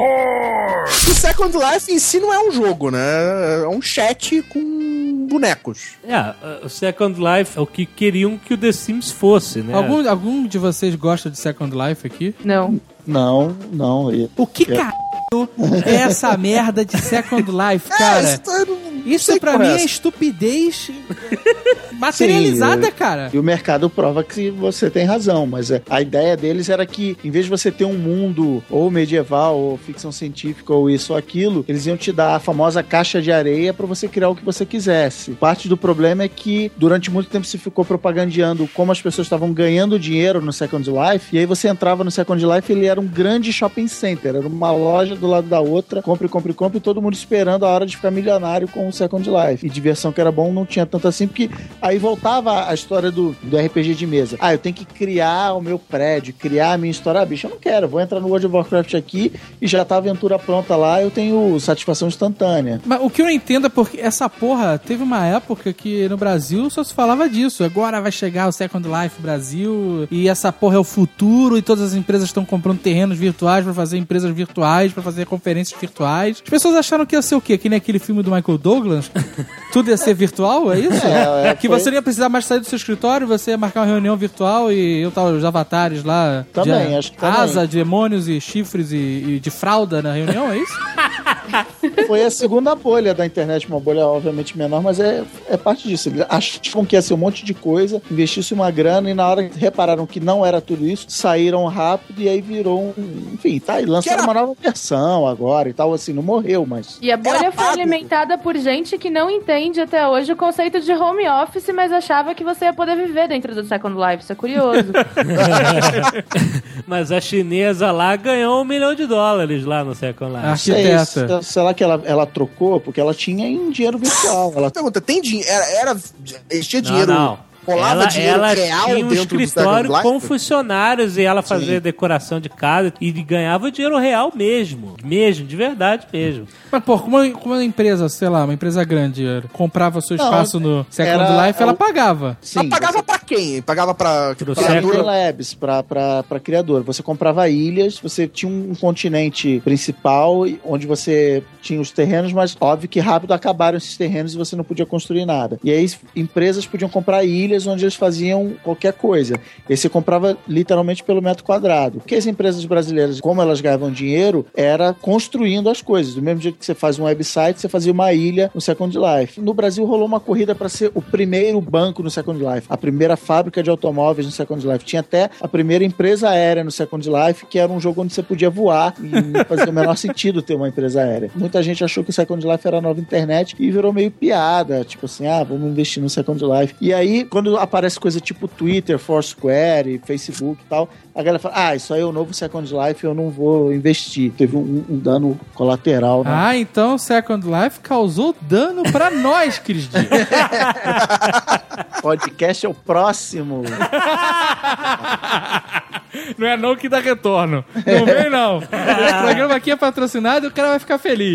O Second Life em si não é um jogo, né? É um chat com bonecos. É, o Second Life é o que queriam que o The Sims fosse, né? Algum, algum de vocês gosta de Second Life aqui? Não. Não, não. E- O que caralho é essa merda de Second Life, cara? É, isso, eu não- não Isso sei pra qual mim é é essa. estupidez materializada, Sim, cara. E o mercado prova que você tem razão, mas é, a ideia deles era que, em vez de você ter um mundo ou medieval, ou ficção científica, ou isso ou aquilo, eles iam te dar a famosa caixa de areia pra você criar o que você quisesse. Parte do problema é que, durante muito tempo, se ficou propagandeando como as pessoas estavam ganhando dinheiro no Second Life, e aí você entrava no Second Life e ele era um grande shopping center, era uma loja do lado da outra, compre, compre, compre, e todo mundo esperando a hora de ficar milionário com o Second Life. E diversão que era bom não tinha tanto assim, porque aí voltava a história do, do R P G de mesa. Ah, eu tenho que criar o meu prédio, criar a minha história. Ah, bicho, eu não quero, eu vou entrar no World of Warcraft aqui e já tá a aventura pronta lá, eu tenho satisfação instantânea. Mas o que eu não entendo é porque essa porra teve uma época que no Brasil só se falava disso. Agora vai chegar o Second Life Brasil e essa porra é o futuro e todas as empresas estão comprando terrenos virtuais pra fazer empresas virtuais, pra fazer conferências virtuais. As pessoas acharam que ia ser o quê? Que nem aquele filme do Michael Douglas? Tudo ia ser virtual, é isso? É, é, que foi- você não ia precisar mais sair do seu escritório, você ia marcar uma reunião virtual e eu tava os avatares lá. Também, de acho que também. asa, demônios e chifres e, e de fralda na reunião, é isso? Foi a segunda bolha da internet, uma bolha obviamente menor, mas é, é parte disso. Eles achavam que ia ser um monte de coisa, investisse uma grana e na hora que repararam que não era tudo isso, saíram rápido e aí virou um... Enfim, tá, e lançaram era- uma nova versão agora e tal, assim, não morreu, mas... E a bolha Era foi pago. alimentada por gente que não entende até hoje o conceito de home office, mas achava que você ia poder viver dentro do Second Life. Isso é curioso. Mas a chinesa lá ganhou um milhão de dólares lá no Second Life. Arquiteta. Sei, sei lá que ela, ela trocou, porque ela tinha em dinheiro virtual. Ela... Pergunta, tem dinheiro? Era, era, eles tinham dinheiro... Não, não. Rolava ela, dinheiro ela real tinha um dentro do escritório Second com Life? funcionários e ela fazia Sim. decoração de casa e ganhava dinheiro real mesmo. Mesmo, de verdade mesmo. Mas, pô, como uma, como uma empresa, sei lá, uma empresa grande eh, comprava seu Não, espaço no Second era- Life, ela pagava. Mas pagava pra quem? Pagava pra... Pro pra Second- Second Labs pra, pra, pra criador. Você comprava ilhas, você tinha um continente principal onde você tinha os terrenos, mas óbvio que rápido acabaram esses terrenos e você não podia construir nada. E aí empresas podiam comprar ilhas ilhas onde eles faziam qualquer coisa. E aí você comprava literalmente pelo metro quadrado. Porque as empresas brasileiras, como elas ganhavam dinheiro, era construindo as coisas. Do mesmo jeito que você faz um website, você fazia uma ilha no Second Life. No Brasil rolou uma corrida para ser o primeiro banco no Second Life, a primeira fábrica de automóveis no Second Life. Tinha até a primeira empresa aérea no Second Life, que era um jogo onde você podia voar e não fazia o menor sentido ter uma empresa aérea. Muita gente achou que o Second Life era a nova internet e virou meio piada, tipo assim, ah, vamos investir no Second Life. E aí, quando aparece coisa tipo Twitter, Foursquare, Facebook e tal, a galera fala, ah, isso aí é o novo Second Life, eu não vou investir. Teve um, um dano colateral, né? Ah, então Second Life causou dano pra nós, Cris Dias. Podcast é o próximo. Não é não que dá retorno. Não vem, não. Esse programa aqui é patrocinado e o cara vai ficar feliz.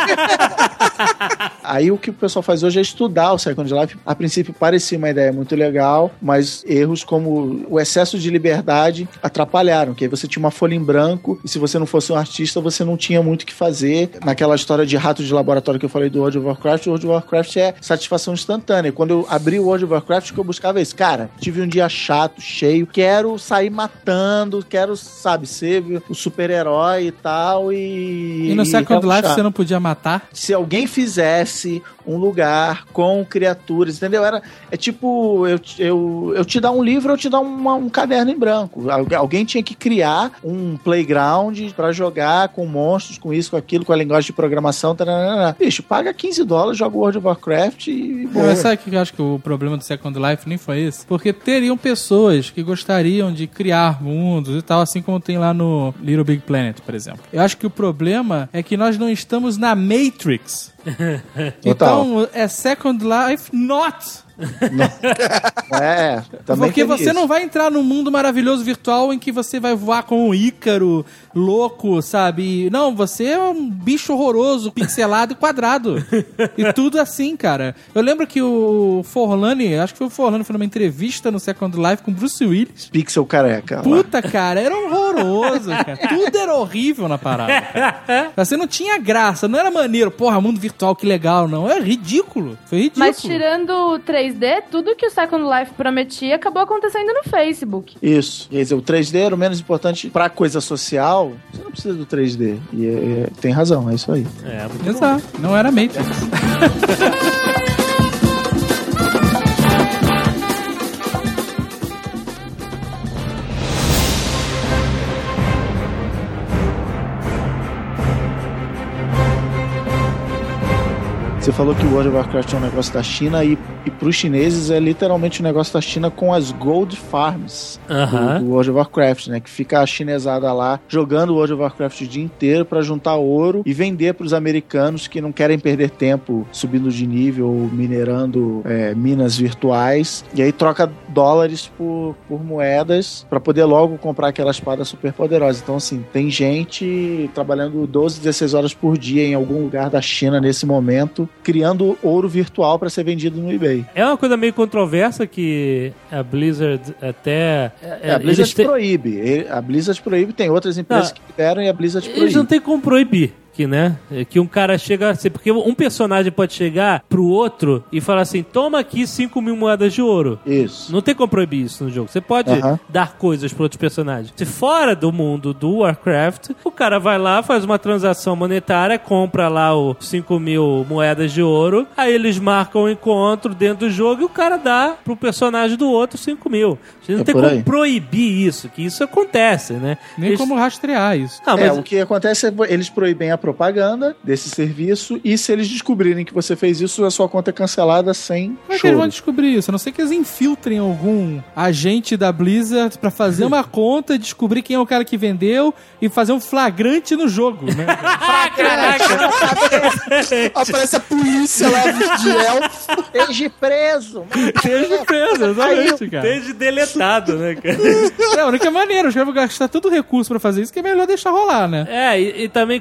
Aí o que o pessoal faz hoje é estudar o Second Life. A princípio parecia uma ideia muito legal, mas erros como o excesso de liberdade atrapalharam, que aí você tinha uma folha em branco e se você não fosse um artista, você não tinha muito o que fazer. Naquela história de rato de laboratório que eu falei do World of Warcraft, o World of Warcraft é satisfação instantânea. E quando eu abri o World of Warcraft, o que eu buscava é isso. Cara, tive um dia chato, cheio, quero sair matando, quero, sabe, ser o super-herói e tal, e... E no Second Life você não podia matar? Se alguém fizesse um lugar com criaturas, entendeu? Era, é tipo, eu, eu, eu te dar um livro, eu te dar uma, um caderno em branco. Alguém tinha que criar um playground pra jogar com monstros, com isso, com aquilo, com a linguagem de programação. Taranana. Bicho, paga quinze dólares, joga World of Warcraft e... Mas sabe que eu acho que o problema do Second Life nem foi esse? Porque teriam pessoas que gostariam de criar mundos e tal, assim como tem lá no Little Big Planet, por exemplo. Eu acho que o problema é que nós não estamos na Matrix. Então, é Second Life not. É, também porque você isso. Não vai entrar num mundo maravilhoso virtual em que você vai voar com um Ícaro louco, sabe? Não, você é um bicho horroroso, pixelado e quadrado. E tudo assim, cara. Eu lembro que o Forlani, acho que foi o Forlani, foi numa entrevista no Second Life com Bruce Willis. Pixel careca. Puta, lá. Cara, era horroroso, cara. Tudo era horrível na parada, cara. Você não tinha graça, não era maneiro. Porra, mundo virtual, que legal, não. É ridículo. Foi ridículo. Mas tirando o três D, tudo que o Second Life prometia acabou acontecendo no Facebook. Isso. Quer dizer, o três D era o menos importante pra coisa social. Você não precisa do três D. E é, é, tem razão, é isso aí. É, exato. Não era Matrix. Você falou que o World of Warcraft é um negócio da China e, e para os chineses é literalmente um negócio da China com as Gold Farms uh-huh. do, do World of Warcraft, né? Que fica a chinesada lá jogando o World of Warcraft o dia inteiro para juntar ouro e vender para os americanos que não querem perder tempo subindo de nível ou minerando é, minas virtuais. E aí troca dólares por, por moedas para poder logo comprar aquela espada super poderosa. Então, assim, tem gente trabalhando doze, dezesseis horas por dia em algum lugar da China nesse momento, criando ouro virtual para ser vendido no eBay. É uma coisa meio controversa que a Blizzard até... É, a Blizzard te... proíbe. A Blizzard proíbe, tem outras empresas não, que liberam e a Blizzard proíbe. Eles não tem como proibir. Que, né? Que um cara chega assim, porque um personagem pode chegar pro outro e falar assim, toma aqui cinco mil moedas de ouro. Isso. Não tem como proibir isso no jogo. Você pode uh-huh. dar coisas para outros personagens. Se fora do mundo do Warcraft, o cara vai lá, faz uma transação monetária, compra lá os cinco mil moedas de ouro, aí eles marcam o um encontro dentro do jogo e o cara dá pro personagem do outro cinco mil. Você não é tem como aí. proibir isso, que isso acontece, né? Nem eles... como rastrear isso. Ah, mas... É, o que acontece é eles proíbem a propaganda desse serviço e se eles descobrirem que você fez isso, a sua conta é cancelada sem Como é que eles vão descobrir isso? A não ser que eles infiltrem algum agente da Blizzard pra fazer uma conta, descobrir quem é o cara que vendeu e fazer um flagrante no jogo, né? Caraca! Aparece a polícia lá de elfo. Esteja preso! Esteja preso, exatamente, cara. Esteja deletado, né, cara? É, a única maneira, os caras vão gastar todo o recurso pra fazer isso, que é melhor deixar rolar, né? É, e, e também coisas que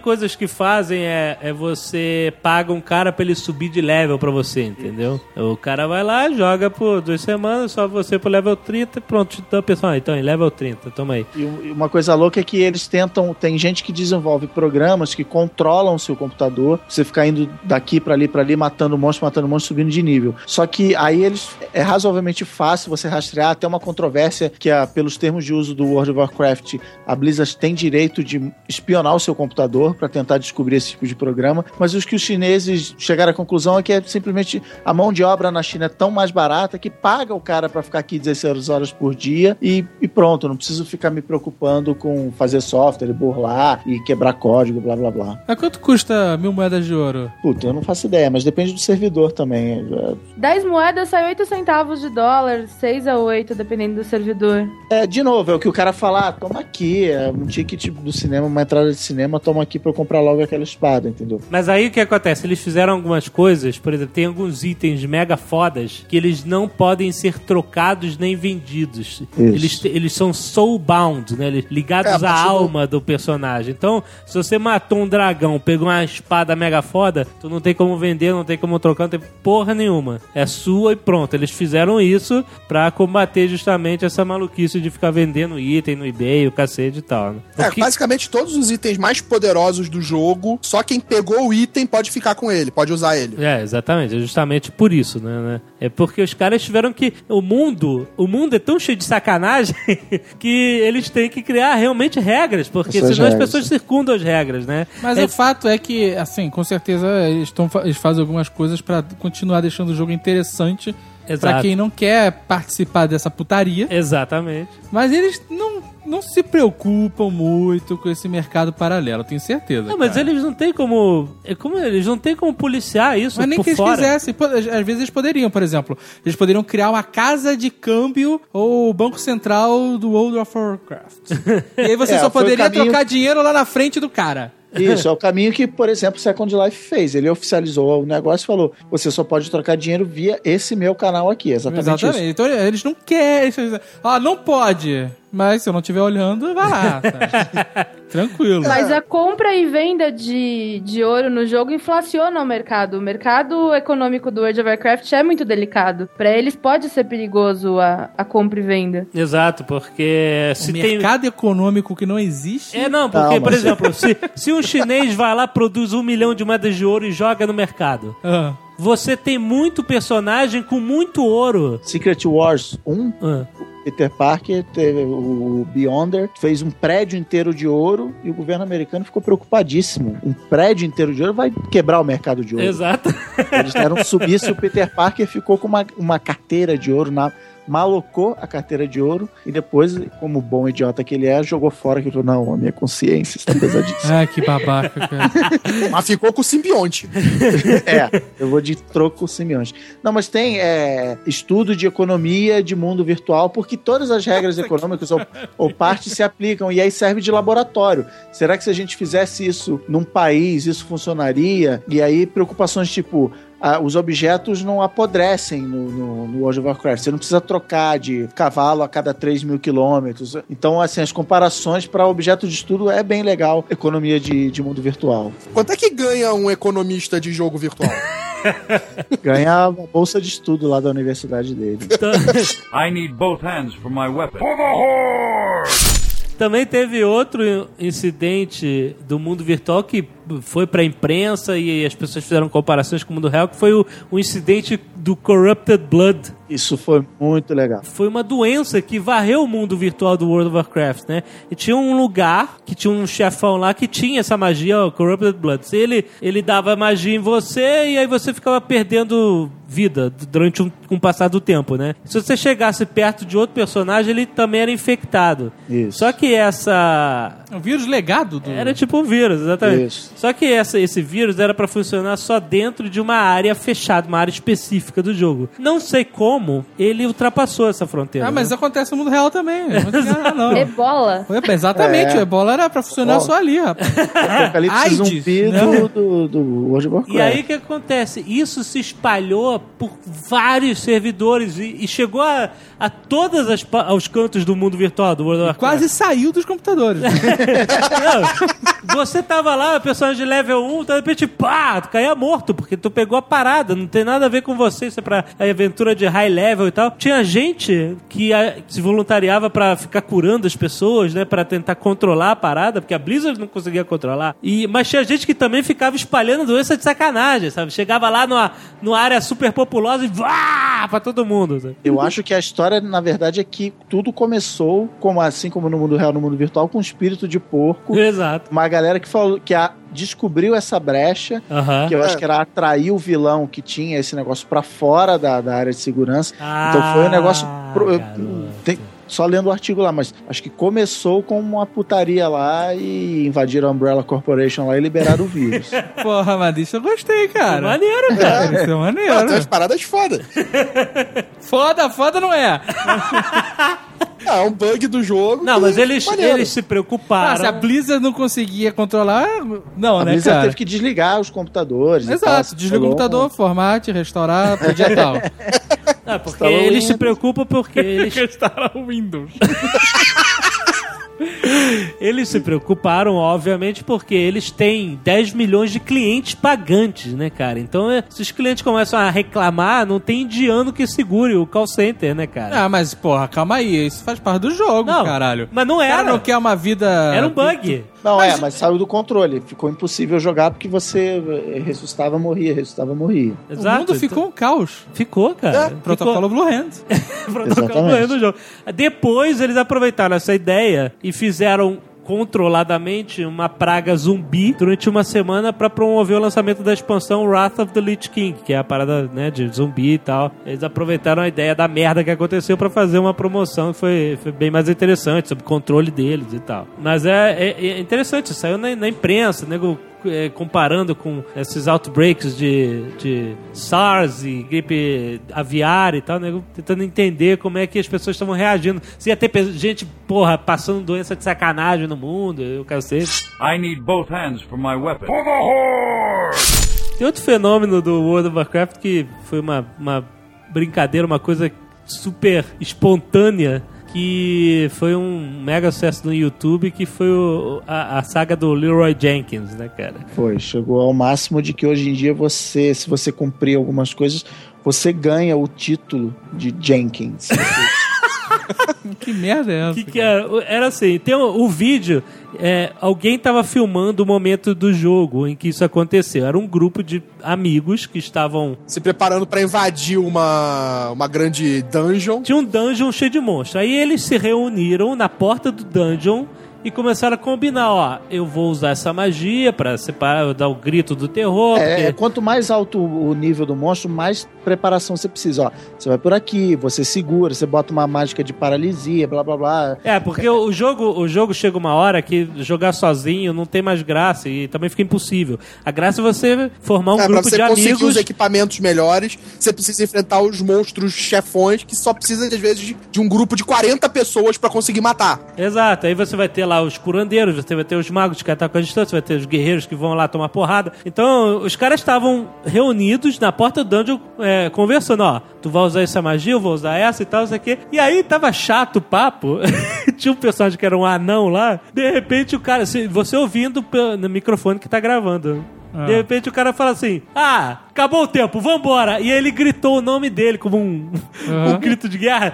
fazem é, é você paga um cara pra ele subir de level pra você, entendeu? O cara vai lá, joga por duas semanas, sobe você pro level trinta e pronto, então pessoal, então em level trinta, toma aí. E uma coisa louca é que eles tentam, tem gente que desenvolve programas que controlam o seu computador, você ficar indo daqui pra ali, pra ali, matando monstro, matando monstro, subindo de nível. Só que aí eles, é razoavelmente fácil você rastrear, até uma controvérsia que é, pelos termos de uso do World of Warcraft, a Blizzard tem direito de espionar o seu computador pra tentar descobrir esse tipo de programa, mas os que os chineses chegaram à conclusão é que é simplesmente a mão de obra na China é tão mais barata que paga o cara pra ficar aqui dezesseis horas por dia e, e pronto, não preciso ficar me preocupando com fazer software, burlar e quebrar código, blá blá blá. A quanto custa mil moedas de ouro? Puta, eu não faço ideia, mas depende do servidor também. dez moedas sai oito centavos de dólar, seis a oito, dependendo do servidor. É, de novo, é o que o cara fala, ah, toma aqui, é um ticket do cinema, uma entrada de cinema, toma aqui pra eu comprar logo aquela espada, entendeu? Mas aí o que acontece? Eles fizeram algumas coisas, por exemplo, tem alguns itens mega fodas que eles não podem ser trocados nem vendidos. Eles, eles são soulbound, né? Ligados É, à mas alma do personagem. Então, se você matou um dragão, pegou uma espada mega foda, tu não tem como vender, não tem como trocar, não tem porra nenhuma. É sua e pronto. Eles fizeram isso pra combater justamente essa maluquice de ficar vendendo item no eBay, o cacete e tal, né? Porque... É, basicamente todos os itens mais poderosos do jogo, só quem pegou o item pode ficar com ele, pode usar ele. É, exatamente. É justamente por isso, né, né? É porque os caras tiveram que... O mundo, o mundo é tão cheio de sacanagem que eles têm que criar realmente regras, porque Essas senão regras, as pessoas circundam as regras, né? Mas é... o fato é que, assim, com certeza eles, tão, eles fazem algumas coisas pra continuar deixando o jogo interessante. Exato. Pra quem não quer participar dessa putaria. Exatamente. Mas eles não, não se preocupam muito com esse mercado paralelo, tenho certeza. Não, mas cara. eles não têm como, é como... Eles não têm como policiar isso Mas nem por que eles fora. quisessem. Pô, às vezes eles poderiam, por exemplo. Eles poderiam criar uma casa de câmbio ou o banco central do World of Warcraft. E aí você É, só foi o poderia caminho- trocar dinheiro lá na frente do cara. Isso, é o caminho que, por exemplo, o Second Life fez. Ele oficializou o negócio e falou, você só pode trocar dinheiro via esse meu canal aqui. Exatamente, Exatamente. isso. Então eles não querem. Ah, não pode. Mas se eu não estiver olhando, vai lá. Tá? Tranquilo. Mas a compra e venda de, de ouro no jogo inflaciona o mercado. O mercado econômico do World of Warcraft é muito delicado. Pra eles pode ser perigoso a, a compra e venda. Exato, porque... O se tem... mercado econômico que não existe... É, não, porque, Não, por mas- exemplo, se, se um chinês vai lá, produz um milhão de moedas de ouro e joga no mercado, Ah. você tem muito personagem com muito ouro. Secret Wars um, Ah. Peter Parker, teve o Beyonder, fez um prédio inteiro de ouro e o governo americano ficou preocupadíssimo. Um prédio inteiro de ouro vai quebrar o mercado de ouro. Exato. Eles deram subir se o Peter Parker ficou com uma, uma carteira de ouro na... malocou a carteira de ouro e depois, como bom idiota que ele é, jogou fora que falou, não, a minha consciência está pesadíssima. Ah, que babaca, cara. Mas ficou com o simbionte. É, eu vou de troco simbionte. Não, mas tem é, estudo de economia de mundo virtual, porque todas as regras econômicas ou, ou partes se aplicam, e aí serve de laboratório. Será que se a gente fizesse isso num país, isso funcionaria? E aí preocupações tipo... Ah, os objetos não apodrecem no, no, no World of Warcraft. Você não precisa trocar de cavalo a cada três mil quilômetros. Então, assim, as comparações para objeto de estudo é bem legal. Economia de, de mundo virtual. Quanto é que ganha um economista de jogo virtual? Ganha a bolsa de estudo lá da universidade dele. I need both hands for my weapon. Também teve outro incidente do mundo virtual que foi pra imprensa e as pessoas fizeram comparações com o mundo real, que foi o, o incidente do Corrupted Blood. Isso foi muito legal. Foi uma doença que varreu o mundo virtual do World of Warcraft, né? E tinha um lugar, que tinha um chefão lá que tinha essa magia, o Corrupted Blood. Ele, ele dava magia em você e aí você ficava perdendo vida durante um, com o passar do tempo, né? Se você chegasse perto de outro personagem, ele também era infectado. Isso. Só que essa... O vírus legado do... Era tipo um vírus, exatamente. Isso. Só que essa, esse vírus era pra funcionar só dentro de uma área fechada, uma área específica do jogo. Não sei como ele ultrapassou essa fronteira. Ah, mas né? acontece no mundo real também. Não vou te enganar, não. Ebola. Foi, exatamente, É. o Ebola era pra funcionar Ebola. só ali, rapaz. Apocalipse AIDS, zumbi né? do, do, do World of Warcraft. E aí o que acontece? Isso se espalhou por vários servidores e, e chegou a, a todos os cantos do mundo virtual do World of Warcraft. Quase saiu dos computadores. Não. Você tava lá, o personagem de level um, de repente, pá, tu caía morto, porque tu pegou a parada, não tem nada a ver com você, isso é pra aventura de high level e tal. Tinha gente que a, se voluntariava pra ficar curando as pessoas, né, pra tentar controlar a parada, porque a Blizzard não conseguia controlar. E, mas tinha gente que também ficava espalhando doença de sacanagem, sabe? Chegava lá numa, numa área super populosa e vá pra todo mundo. Sabe? Eu acho que a história, na verdade, é que tudo começou, como, assim como no mundo real, no mundo virtual, com espírito de porco. Exato. Uma galera que falou que a, descobriu essa brecha, uh-huh. que eu acho que era atrair o vilão que tinha esse negócio pra fora da, da área de segurança. Ah, então foi um negócio... Pro, eu, tem, só lendo o artigo lá, mas acho que começou com uma putaria lá e invadiram a Umbrella Corporation lá e liberaram o vírus. Porra, mas isso eu gostei, cara. É maneiro, cara. É. Isso é maneiro. Pô, tem umas paradas foda. Foda, foda não é. Ah, é um bug do jogo. Não, mas eles, eles se preocuparam. Ah, se a Blizzard não conseguia controlar, não, a né, Blizzard cara? teve que desligar os computadores. Exato, desliga o computador, formate, restaurar, podia tal. Ah, porque eles Windows. se preocupam porque eles... Restaurar o Windows. Eles se preocuparam, obviamente, porque eles têm dez milhões de clientes pagantes, né, cara? Então, é, se os clientes começam a reclamar, não tem indiano que segure o call center, né, cara? Ah, mas, porra, calma aí, isso faz parte do jogo, Não, caralho. mas não O cara era. não quer uma vida... Era um bug. Não, mas... é, mas saiu do controle. Ficou impossível jogar porque você ressuscitava, morria, ressuscitava, morria. Exato. O mundo ficou um caos. Ficou, cara. É, Protocolo Blue Hand. Protocolo Blue Hand do jogo. Depois eles aproveitaram essa ideia e fizeram controladamente uma praga zumbi durante uma semana pra promover o lançamento da expansão Wrath of the Lich King, que é a parada, né, de zumbi e tal. Eles aproveitaram a ideia da merda que aconteceu pra fazer uma promoção que foi, foi bem mais interessante, sob controle deles e tal. Mas é, é, é interessante, saiu na, na imprensa, nego, é, comparando com esses outbreaks de, de SARS e gripe aviária e tal, nego, tentando entender como é que as pessoas estavam reagindo. Se ia ter pe- gente, porra, passando doença de sacanagem no mundo, eu cacete. I need both hands for my weapon. Tem outro fenômeno do World of Warcraft que foi uma, uma brincadeira, uma coisa super espontânea, que foi um mega sucesso no YouTube, que foi o, a, a saga do Leroy Jenkins, né, cara? Foi, chegou ao máximo de que hoje em dia você, se você cumprir algumas coisas, você ganha o título de Jenkins. Que merda é essa? Que que era? Era assim, tem o, o vídeo, é, alguém tava filmando o momento do jogo em que isso aconteceu. Era um grupo de amigos que estavam... Se preparando pra invadir uma, uma grande dungeon. Tinha um dungeon cheio de monstros. Aí eles se reuniram na porta do dungeon e começaram a combinar, ó, eu vou usar essa magia pra separar, dar o grito do terror. É, porque... quanto mais alto o nível do monstro, mais preparação você precisa. Ó, você vai por aqui, você segura, você bota uma mágica de paralisia, blá blá blá. É, porque o jogo, o jogo chega uma hora que jogar sozinho não tem mais graça e também fica impossível. A graça é você formar um é, grupo pra você de conseguir amigos. os equipamentos melhores, você precisa enfrentar os monstros chefões que só precisa, às vezes, de, de um grupo de quarenta pessoas pra conseguir matar. Exato, aí você vai ter lá os curandeiros, você vai ter os magos que atacam a distância, vai ter os guerreiros que vão lá tomar porrada. Então, os caras estavam reunidos na porta do dungeon, é, conversando, ó, tu vai usar essa magia, eu vou usar essa e tal, isso aqui. E aí tava chato o papo, tinha um personagem que era um anão lá, de repente o cara, você ouvindo no microfone que tá gravando, ah. De repente o cara fala assim, ah, acabou o tempo, vambora. E aí ele gritou o nome dele como um, uhum. um grito de guerra.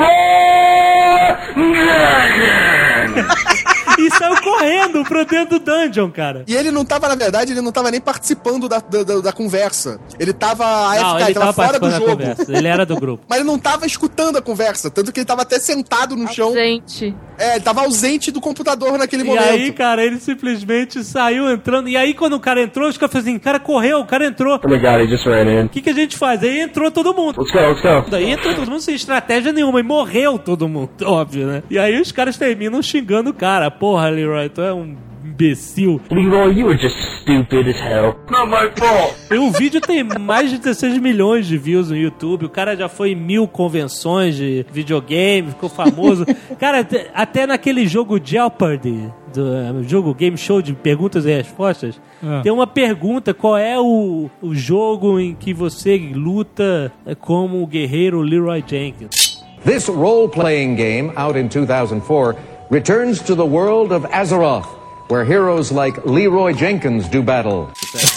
E saiu correndo pro dentro do dungeon, cara. E ele não tava, na verdade, ele não tava nem participando da, da, da conversa. Ele tava A F K, não, ele, ele tava, tava fora do jogo. Conversa. Ele era do grupo. Mas ele não tava escutando a conversa, tanto que ele tava até sentado no chão. Ausente. É, ele tava ausente do computador naquele e momento. E aí, cara, ele simplesmente saiu entrando. E aí, quando o cara entrou, os caras falaram assim, cara, correu, o cara entrou. Oh my God, he just ran in. O que, que a gente faz? Aí entrou todo mundo. Let's go, let's go. Daí entrou todo mundo sem estratégia nenhuma e morreu todo mundo, óbvio, né? E aí os caras terminam xingando o cara. Porra, Leroy, tu é um imbecil. Leroy, you were just stupid as hell. Not my fault. E o vídeo tem mais de dezesseis milhões de views no YouTube. O cara já foi em mil convenções de videogame, ficou famoso. Cara, até naquele jogo Jeopardy, do jogo Game Show de perguntas e respostas, ah. tem uma pergunta: qual é o, o jogo em que você luta como o guerreiro Leroy Jenkins? This role-playing game, out in two thousand four, returns to the world of Azeroth where heroes like Leroy Jenkins do battle.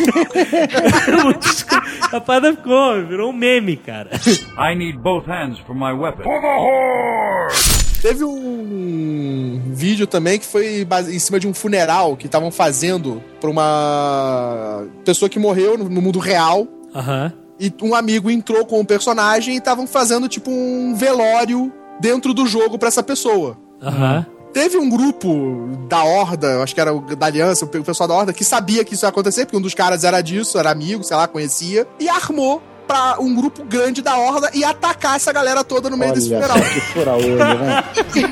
A parada ficou, virou um meme, cara. I need both hands for my weapon. Teve um vídeo também que foi base- em cima de um funeral que estavam fazendo pra uma pessoa que morreu no, no mundo real. Aham. E um amigo entrou com o personagem e estavam fazendo tipo um velório dentro do jogo pra essa pessoa. Aham. Teve um grupo da Horda, acho que era o da Aliança, o pessoal da Horda, que sabia que isso ia acontecer, porque um dos caras era disso, era amigo, sei lá, conhecia, e armou pra um grupo grande da Horda e atacar essa galera toda no meio Olha desse funeral. só que fura-olho, né?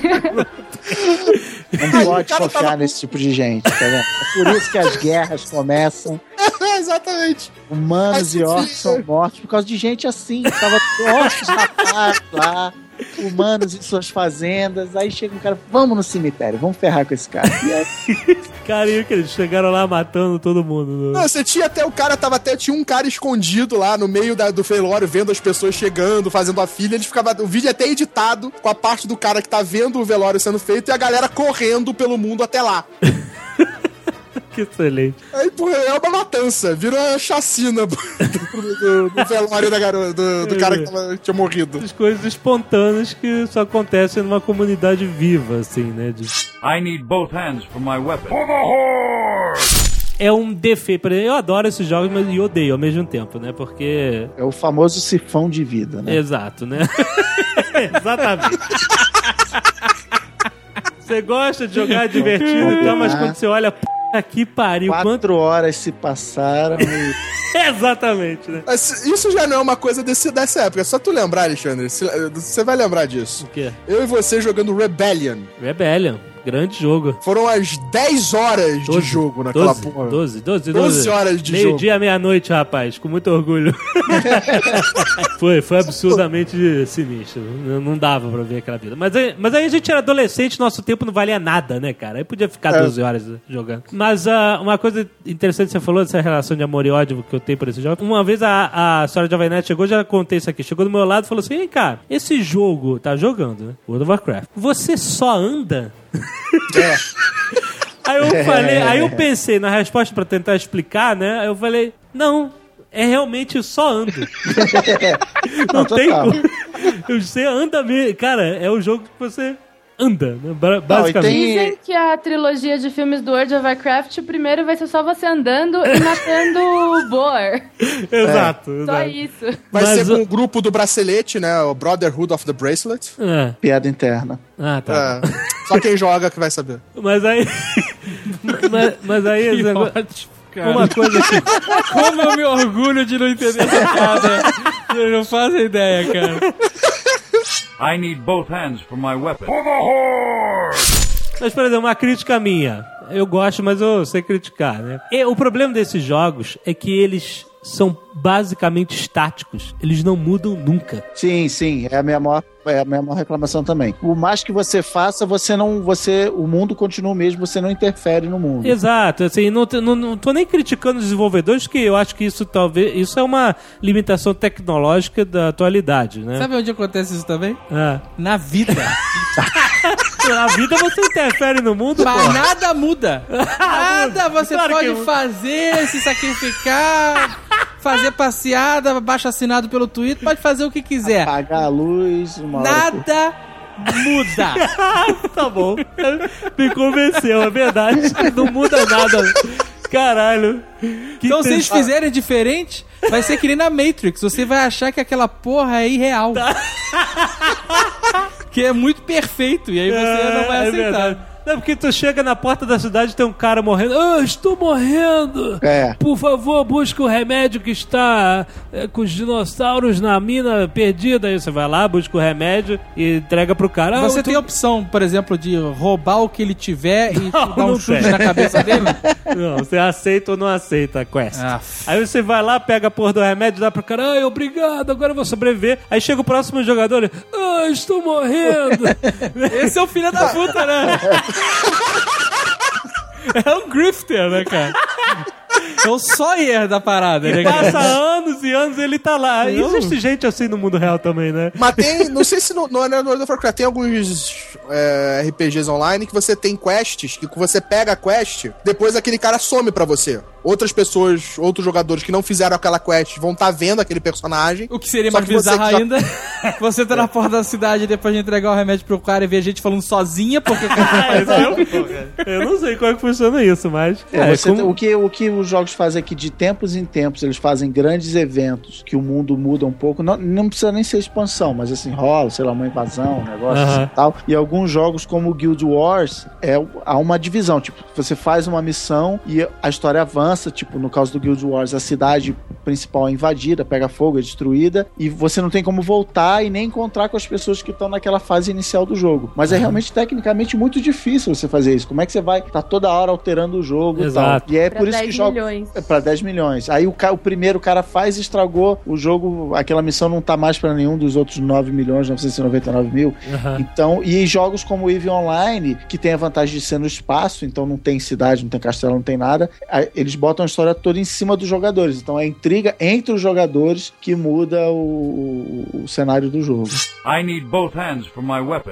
Não pode cara confiar tava- nesse tipo de gente, tá vendo? É por isso que as guerras começam. Exatamente. Humanos Mas, e orcs enfim, são mortos por causa de gente assim. Tava orcs matados lá, humanos em suas fazendas. Aí chega um cara, vamos no cemitério, vamos ferrar com esse cara. E aí, Carinho que eles chegaram lá matando todo mundo. Não, você tinha até o cara, tava até, tinha um cara escondido lá no meio da- do velório, vendo as pessoas chegando, fazendo a fila. Eles ficava, o vídeo é até editado com a parte do cara que tá vendo o velório sendo feito e a galera correndo pelo mundo até lá. Que excelente. Aí, pô, é uma matança, vira uma chacina do, do- do velório da garota, do, do cara que tava- tinha morrido. Essas coisas espontâneas que só acontecem numa comunidade viva, assim, né? De... I need both hands for my weapon. É um defeito. Por exemplo, eu adoro esses jogos, mas eu odeio ao mesmo tempo, né? Porque... é o famoso sifão de vida, né? Exato, né? Exatamente. Você gosta de jogar divertido e tal, mas quando você olha, p*** que pariu. Quatro Quanto... horas se passaram e... Exatamente, né? Mas isso já não é uma coisa desse, dessa época. É só tu lembrar, Alexandre. se- Você vai lembrar disso. O quê? Eu e você jogando Rebellion. Rebellion. Grande jogo. Foram as dez horas de jogo naquela doze, porra. doze, doze, doze horas de Meio jogo. dia, meia-noite, rapaz. Com muito orgulho. foi, foi absurdamente sinistro. Não, não dava pra ver aquela vida. Mas aí, mas aí a gente era adolescente, nosso tempo não valia nada, né, cara? Aí podia ficar É. doze horas jogando. Mas ah, uma coisa interessante que você falou dessa relação de amor e ódio que eu tenho por esse jogo. Uma vez a, a senhora Jovem Nerd chegou, já contei isso aqui, chegou do meu lado e falou assim: vem cá, esse jogo, tá jogando, né? World of Warcraft. Você só anda? Aí eu falei, aí eu pensei na resposta pra tentar explicar, né? Aí eu falei, não, é realmente eu só ando. Não, Não, tem total. como. Você anda mesmo. Cara, é o jogo que você anda, né? Ba- Não, e Basicamente. tem- Dizem que a trilogia de filmes do World of Warcraft, o primeiro vai ser só você andando e matando o boar. Exato. Só exato. isso. Vai Mas ser o- com o grupo do bracelete, né? O Brotherhood of the Bracelet. É. Piada interna. Ah, tá. É, só quem joga que vai saber. Mas aí. mas, mas aí. esse negócio- ótimo, cara. uma coisa que. Como eu me orgulho de não entender essa piada. Eu não faço ideia, cara. I need both hands for my weapon. Mas, por exemplo, uma crítica minha. Eu gosto, mas eu sei criticar, né? E o problema desses jogos é que eles são basicamente estáticos. Eles não mudam nunca. Sim, sim, é a minha maior, é a minha maior reclamação também. O mais que você faça, você não, você, o mundo continua o mesmo, você não interfere no mundo. Exato, assim, não, não, não tô nem criticando os desenvolvedores, que eu acho que isso talvez, isso é uma limitação tecnológica da atualidade, né? Sabe onde acontece isso também? Ah. Na vida. Na vida você interfere no mundo, Mas pô. nada muda. Nada você Claro pode que muda. fazer, se sacrificar, fazer passeada, baixo assinado pelo Twitter, pode fazer o que quiser. Apagar a luz, uma hora Nada muda. Tá bom. Me convenceu, é verdade. Não muda nada. Caralho. Que Então, se eles triste. fizerem diferente, vai ser que nem na Matrix. Você vai achar que aquela porra é irreal. Que é muito perfeito. E aí você É, não vai é aceitar. verdade. Não, porque tu chega na porta da cidade e tem um cara morrendo. Ah, estou morrendo! É. Por favor, busca o remédio que está é, com os dinossauros na mina perdida. Aí você vai lá, busca o remédio e entrega pro cara. Ah, Você eu tô- tem a opção, por exemplo, de roubar o que ele tiver e Não, dar um não chute tem. na cabeça dele? Não, você aceita ou não aceita a quest. Ah. Aí você vai lá, pega a porra do remédio, dá pro cara, ai, obrigado, agora eu vou sobreviver. Aí chega o próximo jogador e, ah, estou morrendo. Esse é o filho da puta, né? É um grifter, né, cara? É o Sawyer da parada, né? Passa anos e anos e ele tá lá. Existe gente assim no mundo real também, né? Mas tem, não sei se no, no World of Warcraft tem alguns é, R P Gs online que você tem quests, que você pega a quest, depois aquele cara some pra você. Outras pessoas, outros jogadores que não fizeram aquela quest vão estar tá vendo aquele personagem. O que seria mais bizarro ainda, você tá na porta da cidade depois de entregar o remédio pro cara e ver a gente falando sozinha, porque o cara faz eu, eu não sei como é que funciona isso, mas... É, é, você, como... o, que, o que os jogos fazem é que de tempos em tempos eles fazem grandes eventos que o mundo muda um pouco. Não, não precisa nem ser expansão, mas assim, rola, sei lá, uma invasão, um negócio uh-huh. assim e tal. E alguns jogos como o Guild Wars, é, há uma divisão. Tipo, você faz uma missão e a história avança. Tipo, no caso do Guild Wars, a cidade principal é invadida, pega fogo, é destruída, e você não tem como voltar e nem encontrar com as pessoas que estão naquela fase inicial do jogo. Mas é realmente, tecnicamente, muito difícil você fazer isso. Como é que você vai estar tá toda hora alterando o jogo e tal? E é pra por isso que joga... É pra dez milhões. Aí o, ca... o primeiro cara faz e estragou o jogo, aquela missão não tá mais pra nenhum dos outros nove milhões novecentos e noventa e nove mil. Uhum. Então, e jogos como o EVE Online, que tem a vantagem de ser no espaço, então não tem cidade, não tem castelo, não tem nada, eles botam a história toda em cima dos jogadores. Então é a intriga entre os jogadores que muda o, o, o cenário do jogo. I need both hands for my weapon.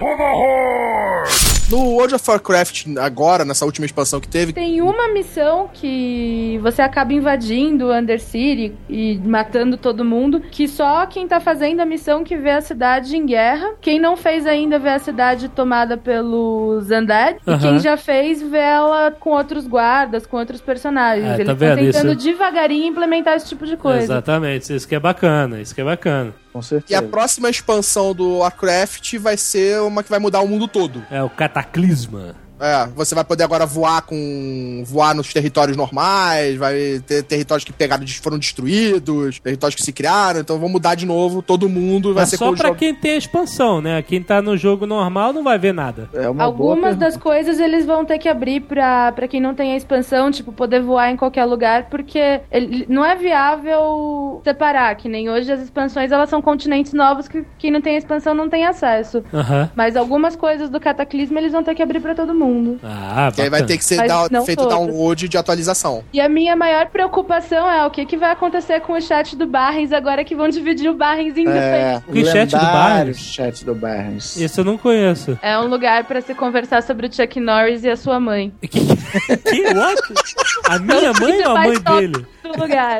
No World of Warcraft, agora, nessa última expansão que teve... Tem uma missão que você acaba invadindo o Undercity e matando todo mundo, que só quem tá fazendo a missão que vê a cidade em guerra. Quem não fez ainda vê a cidade tomada pelos Undead. Uhum. E quem já fez vê ela com outros guardas, com outros personagens. É, Eles tá estão tentando isso? devagarinho implementar esse tipo de coisa. Exatamente, isso que é bacana, isso que é bacana. Com certeza. E a próxima expansão do Warcraft vai ser uma que vai mudar o mundo todo. É o Cataclisma. É, você vai poder agora voar com voar nos territórios normais, vai ter territórios que pegaram, foram destruídos, territórios que se criaram, então vão mudar de novo, todo mundo vai Mas ser só pra jogo... quem tem a expansão, né? Quem tá no jogo normal não vai ver nada. É uma Algumas das coisas eles vão ter que abrir pra, pra quem não tem a expansão, tipo, poder voar em qualquer lugar, porque ele, não é viável separar, que nem hoje as expansões, elas são continentes novos que quem não tem a expansão não tem acesso. Uhum. Mas algumas coisas do Cataclisma eles vão ter que abrir pra todo mundo. Ah, que aí vai ter que ser da, feito todas. download de atualização. E a minha maior preocupação é o que, que vai acontecer com o chat do Barrens agora que vão dividir o Barrens em é, o chat do Barrens? Chat do Barrens. Isso eu não conheço. É um lugar pra se conversar sobre o Chuck Norris e a sua mãe. Que? que? What? A minha mãe ou a mãe dele? Lugar.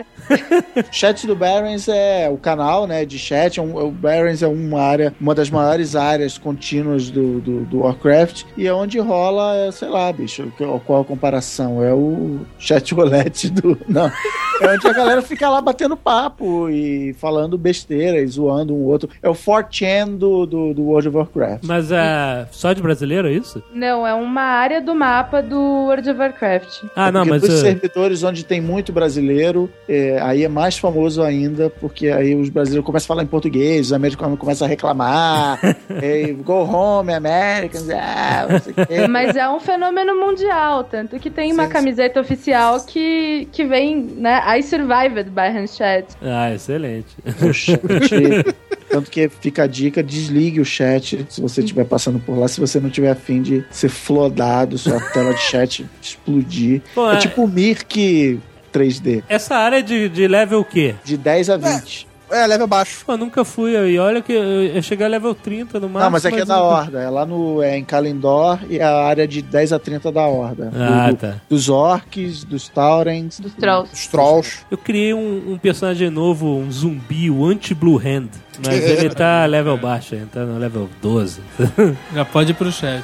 Chat do Barrens é o canal, né, de chat. Um, o Barrens é uma área, uma das maiores áreas contínuas do, do, do Warcraft, e é onde rola, sei lá, bicho, qual a comparação? É o chat roulette do... Não. É onde a galera fica lá batendo papo e falando besteira e zoando um outro. É o four chan do, do, do World of Warcraft. Mas é só de brasileiro, é isso? Não, é uma área do mapa do World of Warcraft. Ah, é não, mas... Dos uh... servidores onde tem muito brasileiro, é, aí é mais famoso ainda, porque aí os brasileiros começam a falar em português, os americanos começam a reclamar, hey, go home, Americans, ah, não sei o quê. Mas é um fenômeno mundial, tanto que tem uma sim, camiseta sim. oficial que, que vem, né, I survived by Handchat. Ah, excelente. O chat, tanto que fica a dica, desligue o chat se você estiver passando por lá, se você não tiver afim de ser flodado, sua tela de chat explodir. Pô, é, é tipo o Mirk três D. Essa área de, de level o quê? De dez a vinte. É, é level baixo. Pô, nunca fui. E olha que eu, eu cheguei a level trinta no máximo. Não, mas aqui mas é da nunca... Horda. É lá no, é em Kalendor e a área de dez a trinta da Horda. Ah, do, tá. Dos orcs, dos taurens. Dos trolls. Dos trolls. Eu criei um, um personagem novo, um zumbi, o Anti-Blue Hand. Mas ele tá level baixo ainda, tá no level doze. Já pode ir pro chat.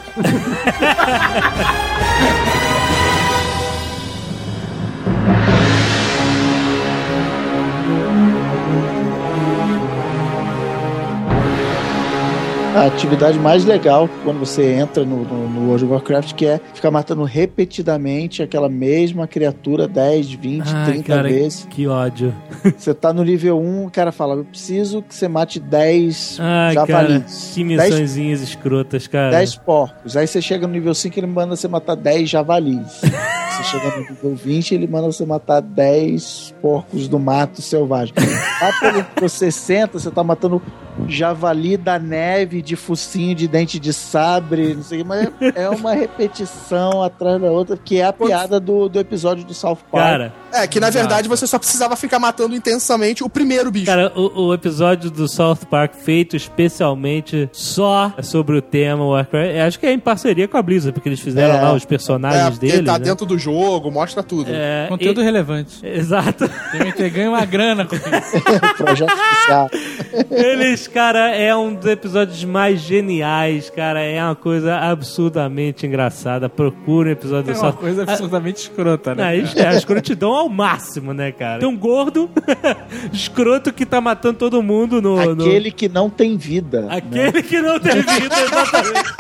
A atividade mais legal quando você entra no, no, no World of Warcraft, que é ficar matando repetidamente aquela mesma criatura dez, vinte, Ai, trinta cara, vezes. Que ódio. Você tá no nível um, o cara fala, eu preciso que você mate dez Ai, javalis. cara, que missõezinhas escrotas, cara. dez porcos. Aí você chega no nível cinco, ele manda você matar dez javalis. Você chega no nível vinte, ele manda você matar dez porcos do mato selvagem. Lá pelo nível sessenta, você tá matando javali da neve, de focinho, de dente de sabre, não sei o que, mas é uma repetição atrás da outra, que é a piada do, do episódio do South Park. Cara, É, que na verdade você só precisava ficar matando intensamente o primeiro bicho. cara, o, o episódio do South Park feito especialmente só sobre o tema Warcraft, acho que é em parceria com a Blizzard, porque eles fizeram É. lá os É, personagens porque deles, tá né? dentro do jogo, mostra tudo. É, Conteúdo e- relevante. Exato. T M T ganha uma grana com isso. Projeto especial. Eles, cara, é um dos episódios mais geniais, cara. É uma coisa absurdamente engraçada. Procura o episódio É do uma South coisa absurdamente escrota, né? Não, isso é a escrotidão ao máximo, né, cara? Tem um gordo escroto que tá matando todo mundo no... no- Aquele que não tem vida. Aquele que não tem vida, exatamente.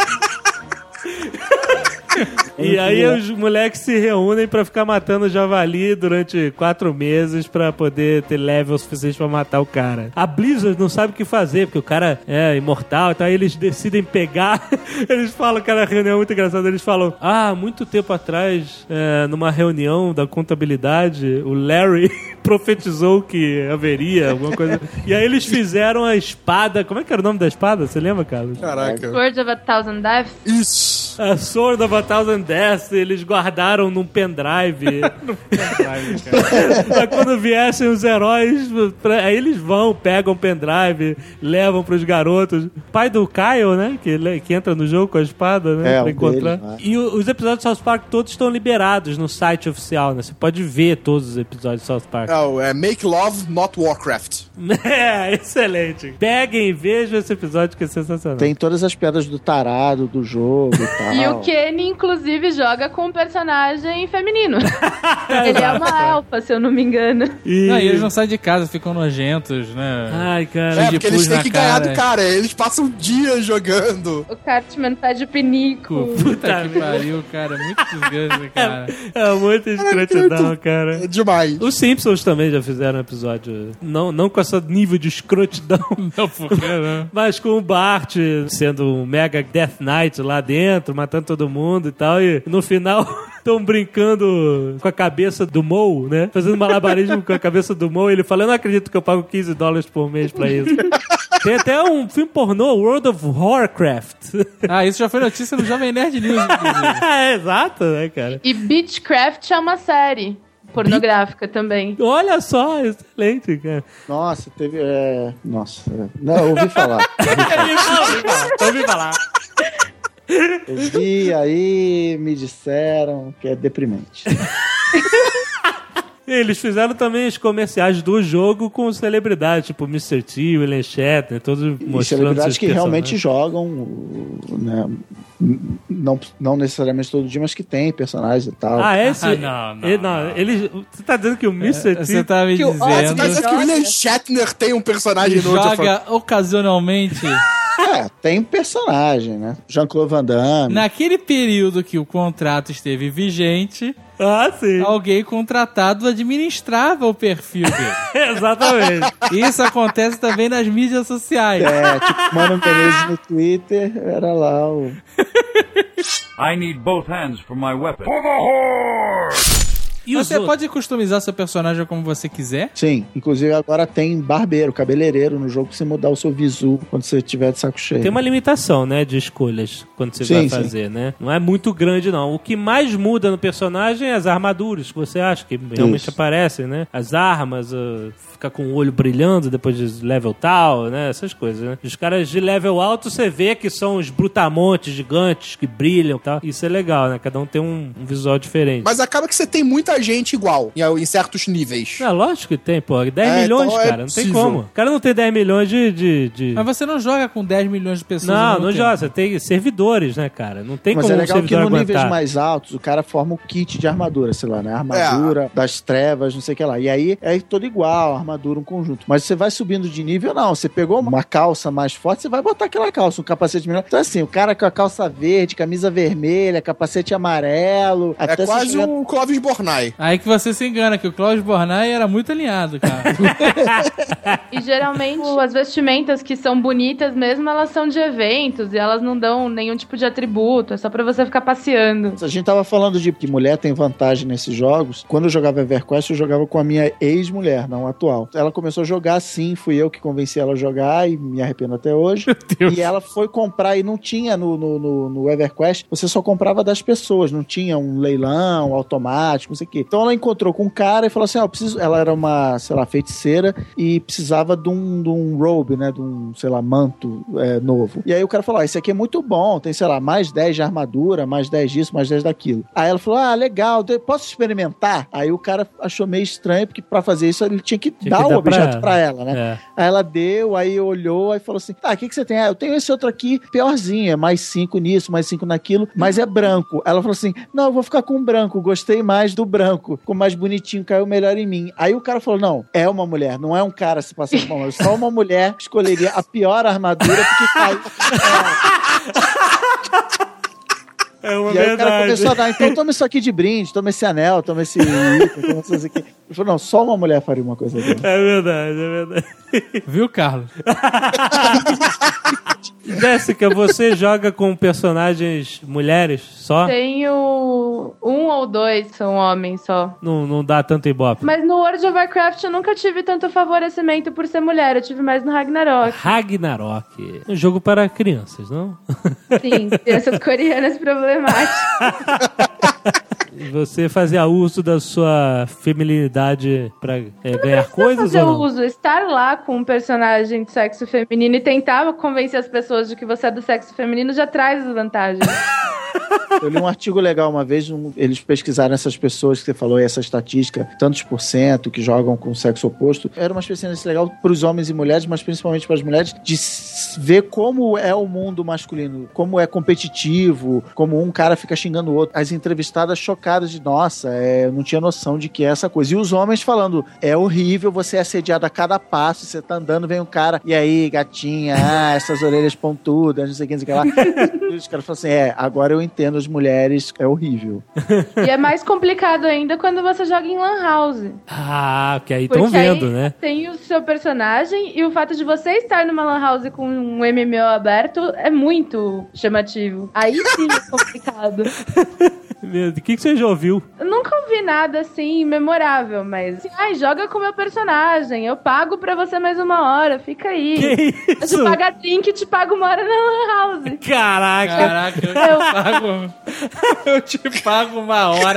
E aí os moleques se reúnem pra ficar matando javali durante quatro meses pra poder ter level suficiente pra matar o cara. A Blizzard não sabe o que fazer, porque o cara é imortal e tal, aí eles decidem pegar. Eles falam, cara, a reunião é muito engraçada, eles falam, ah, muito tempo atrás, é, numa reunião da contabilidade, o Larry profetizou que haveria alguma coisa. E aí eles fizeram a espada, como é que era o nome da espada? Você lembra, Carlos? Caraca. Sword of a Thousand Deaths. Isso. A Sword of a Thousand Deaths, eles guardaram num pendrive. Pra quando viessem os heróis, pra, aí eles vão, pegam o pendrive, levam pros garotos. Pai do Kyle, né? Que, ele- que entra no jogo com a espada, né? É, pra um encontrar. deles, né? E o- os episódios de South Park todos estão liberados no site oficial, né? Você pode ver todos os episódios de South Park. Não, é Make Love, Not Warcraft. É, excelente. Peguem e vejam esse episódio que é sensacional. Tem todas as pedras do tarado do jogo e tal. E o Kenny, inclusive, joga com um personagem feminino. Ele é uma elfa, se eu não me engano. E... Não, e eles não saem de casa, ficam nojentos, né? Ai, cara. É, de porque eles pus têm na que ganhar cara. do cara. Eles passam dias jogando. O Cartman pede pinico. Puta que pariu, cara. Muito desgraça, cara. É muita escrotidão, cara. É demais. Os Simpsons também já fizeram um episódio, não, não com esse nível de escrotidão, Não, por que não? mas com o Bart sendo um mega Death Knight lá dentro, matando todo mundo e tal, e no final estão brincando com a cabeça do Moe, né? Fazendo malabarismo com a cabeça do Moe, ele fala, eu não acredito que eu pago quinze dólares por mês pra isso. Tem até um filme pornô, World of Warcraft. Ah, isso já foi notícia no Jovem Nerd News, inclusive. É, exato, né, cara? E Beechcraft é uma série pornográfica também. Olha só, excelente, cara. Nossa, teve. É... Nossa. é. Não, eu ouvi falar. Ouvi falar. Eu vi aí, me disseram que é deprimente. Eles fizeram também os comerciais do jogo com celebridades, tipo mister T, William Shatner, todos E mostrando celebridades seus que realmente personagens. jogam, né? Não, não necessariamente todo dia, mas que tem personagens e tal. Ah, esse... Ah, não, não, ele, não, ele... Você tá dizendo que o mister T... Você tá me Que o- dizendo... Ah, você tá dizendo que o William Shatner tem um personagem no joga ocasionalmente. É, tem personagem, né? Jean-Claude Van Damme. Naquele período que o contrato esteve vigente, Ah, sim. alguém contratado administrava o perfil dele. Exatamente. Isso acontece também nas mídias sociais. É, tipo, Mano Menezes no Twitter, era lá o... I need both hands for my weapon. E os Você outros? pode customizar seu personagem como você quiser. Sim, inclusive agora tem barbeiro, cabeleireiro no jogo pra você mudar o seu visu quando você tiver de saco cheio. Tem uma limitação, né, de escolhas quando você Sim, vai sim. fazer, né? Não é muito grande, não. O que mais muda no personagem é as armaduras que você acha que realmente Isso. aparecem, né? As armas, uh, ficar com o olho brilhando depois de level tal, né? Essas coisas, né? Os caras de level alto você vê que são os brutamontes gigantes que brilham e tal. Isso é legal, né? Cada um tem um, um visual diferente. Mas acaba que você tem muita gente igual em, em certos níveis. Ah, lógico que tem, pô. dez É, milhões, então é cara. Não tem possível. como. O cara não tem dez milhões de... de, de... Mas você não joga com dez milhões de pessoas. ao Não, mesmo não tempo. joga. Você tem servidores, né, cara? Não tem Mas como é um legal que servidor no aguentar. níveis mais altos o cara forma um kit de armadura, sei lá, né? Armadura das trevas, não sei o que lá. E aí é todo igual, armadura, um conjunto. Mas você vai subindo de nível, não. Você pegou uma calça mais forte, você vai botar aquela calça, um capacete melhor. Então assim, o cara com a calça verde, camisa vermelha, capacete amarelo. É até quase você chegar- um Clovis Bornai. Bornai. Aí que você se engana, que o Cláudio Bornai era muito alinhado, cara. E geralmente as vestimentas que são bonitas mesmo, elas são de eventos e elas não dão nenhum tipo de atributo, é só pra você ficar passeando. A gente tava falando de que mulher tem vantagem nesses jogos. Quando eu jogava EverQuest, eu jogava com a minha ex-mulher, não atual. Ela começou a jogar sim, fui eu que convenci ela a jogar e me arrependo até hoje. E ela foi comprar e não tinha no, no, no, no EverQuest, você só comprava das pessoas, não tinha um leilão automático, não sei o quê. Então ela encontrou com um cara e falou assim, ó, ah, eu preciso... Ela era uma, sei lá, feiticeira e precisava de um, de um robe, né, de um, sei lá, manto é, novo. E aí o cara falou, ah, esse aqui é muito bom, tem, sei lá, mais dez de armadura, mais dez disso, mais dez daquilo. Aí ela falou, ah, legal, posso experimentar? Aí o cara achou meio estranho, porque pra fazer isso ele tinha que tinha dar que o dar objeto pra ela, pra ela né? É. Aí ela deu, aí olhou, aí falou assim, tá, o que que você tem? Ah, eu tenho esse outro aqui, piorzinho, é mais cinco nisso, mais cinco naquilo, mas é branco. Ela falou assim, não, eu vou ficar com o branco, gostei mais do branco, ficou mais bonitinho, caiu melhor em mim. Aí o cara falou, não, é uma mulher, não é um cara se passando por uma, só uma mulher escolheria a pior armadura porque caiu. É. É uma e aí verdade. O cara começou a dar, então toma isso aqui de brinde, toma esse anel, toma esse item, toma isso aqui. Ele falou, não, só uma mulher faria uma coisa dessa. É verdade, é verdade. Viu, Carlos? Jéssica, você joga com personagens mulheres só? Tenho um ou dois, são homens só. Não, não dá tanto ibope. Mas no World of Warcraft eu nunca tive tanto favorecimento por ser mulher, eu tive mais no Ragnarok. Ragnarok. Um jogo para crianças, não? Sim, crianças coreanas problemáticas. Você fazia uso da sua feminilidade pra é, ganhar coisas fazer ou não? Uso, estar lá com um personagem de sexo feminino e tentar convencer as pessoas de que você é do sexo feminino já traz as vantagens. Eu li um artigo legal uma vez, um, eles pesquisaram essas pessoas que você falou, essa estatística, tantos por cento que jogam com o sexo oposto. Era uma experiência legal para os homens e mulheres, mas principalmente para as mulheres, de ver como é o mundo masculino, como é competitivo, como um cara fica xingando o outro. As entrevistadas chocadas de, nossa, é, eu não tinha noção de que é essa coisa. E os homens falando, é horrível, você é assediado a cada passo, você tá andando, vem um cara, e aí, gatinha, ah, essas orelhas pontudas, não sei o que, não sei o que lá. E os caras falam assim, é, agora eu entendo as mulheres, é horrível. E é mais complicado ainda quando você joga em Lan House. Ah, que aí estão vendo, aí né? Tem o seu personagem e o fato de você estar numa Lan House com um M M O aberto é muito chamativo. Aí sim é complicado. O que, que você já ouviu? Eu nunca ouvi nada assim memorável, mas assim, ai, joga com o meu personagem, eu pago pra você mais uma hora, fica aí. Que isso? Eu te pago a drink e te pago uma hora na Lan House. Caraca, Caraca eu, eu... te pago. Eu te pago uma hora.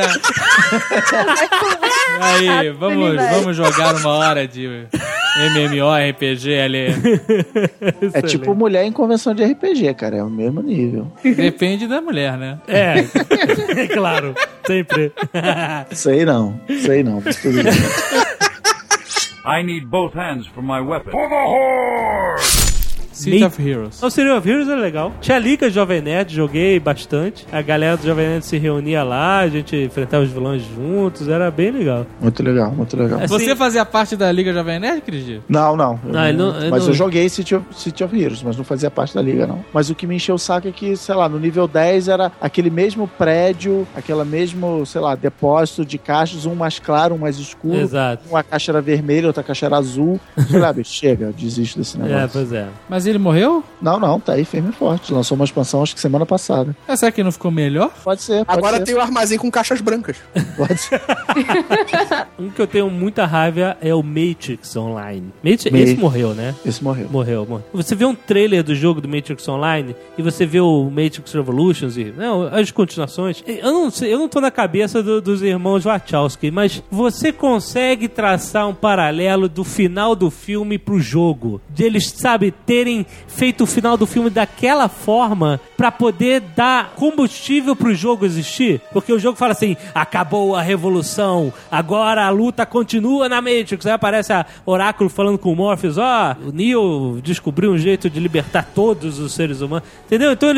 Aí, vamos, vamos jogar uma hora de M M O R P G ali. É tipo mulher em convenção de R P G, cara, é o mesmo nível. Depende da mulher, né? É, claro, sempre. Sei não, sei não, mas tudo bem. I need both hands for my weapon. For the horse! City of Heroes. O City of Heroes é legal. Tinha a Liga Jovem Nerd, joguei bastante. A galera do Jovem Nerd se reunia lá, a gente enfrentava os vilões juntos, era bem legal. Muito legal, muito legal. Assim, você fazia parte da Liga Jovem Nerd, Cris? Não, não. Eu não, não, não mas não... eu joguei City of, City of Heroes, mas não fazia parte da Liga, não. Mas o que me encheu o saco é que, sei lá, no nível dez era aquele mesmo prédio, aquele mesmo, sei lá, depósito de caixas, um mais claro, um mais escuro. Exato. Uma caixa era vermelha, outra caixa era azul. Sei lá, bicho, chega, desisto desse negócio. É, pois é. Mas ele morreu? Não, não, tá aí firme e forte. Lançou uma expansão, acho que semana passada. É, será que não ficou melhor? Pode ser, pode Agora ser. tem o armazém com caixas brancas. Pode ser. Um que eu tenho muita raiva é o Matrix Online. Matrix, Matrix. Esse morreu, né? Esse morreu. Morreu, morreu. Você vê um trailer do jogo do Matrix Online e você vê o Matrix Revolutions e não, as continuações. Eu não sei, eu não tô na cabeça do, dos irmãos Wachowski, mas você consegue traçar um paralelo do final do filme pro jogo. De eles, sabe, terem feito o final do filme daquela forma pra poder dar combustível pro jogo existir. Porque o jogo fala assim, acabou a revolução, agora a luta continua na Matrix. Aí aparece a Oráculo falando com o Morpheus, ó, oh, o Neo descobriu um jeito de libertar todos os seres humanos. Entendeu? Então eles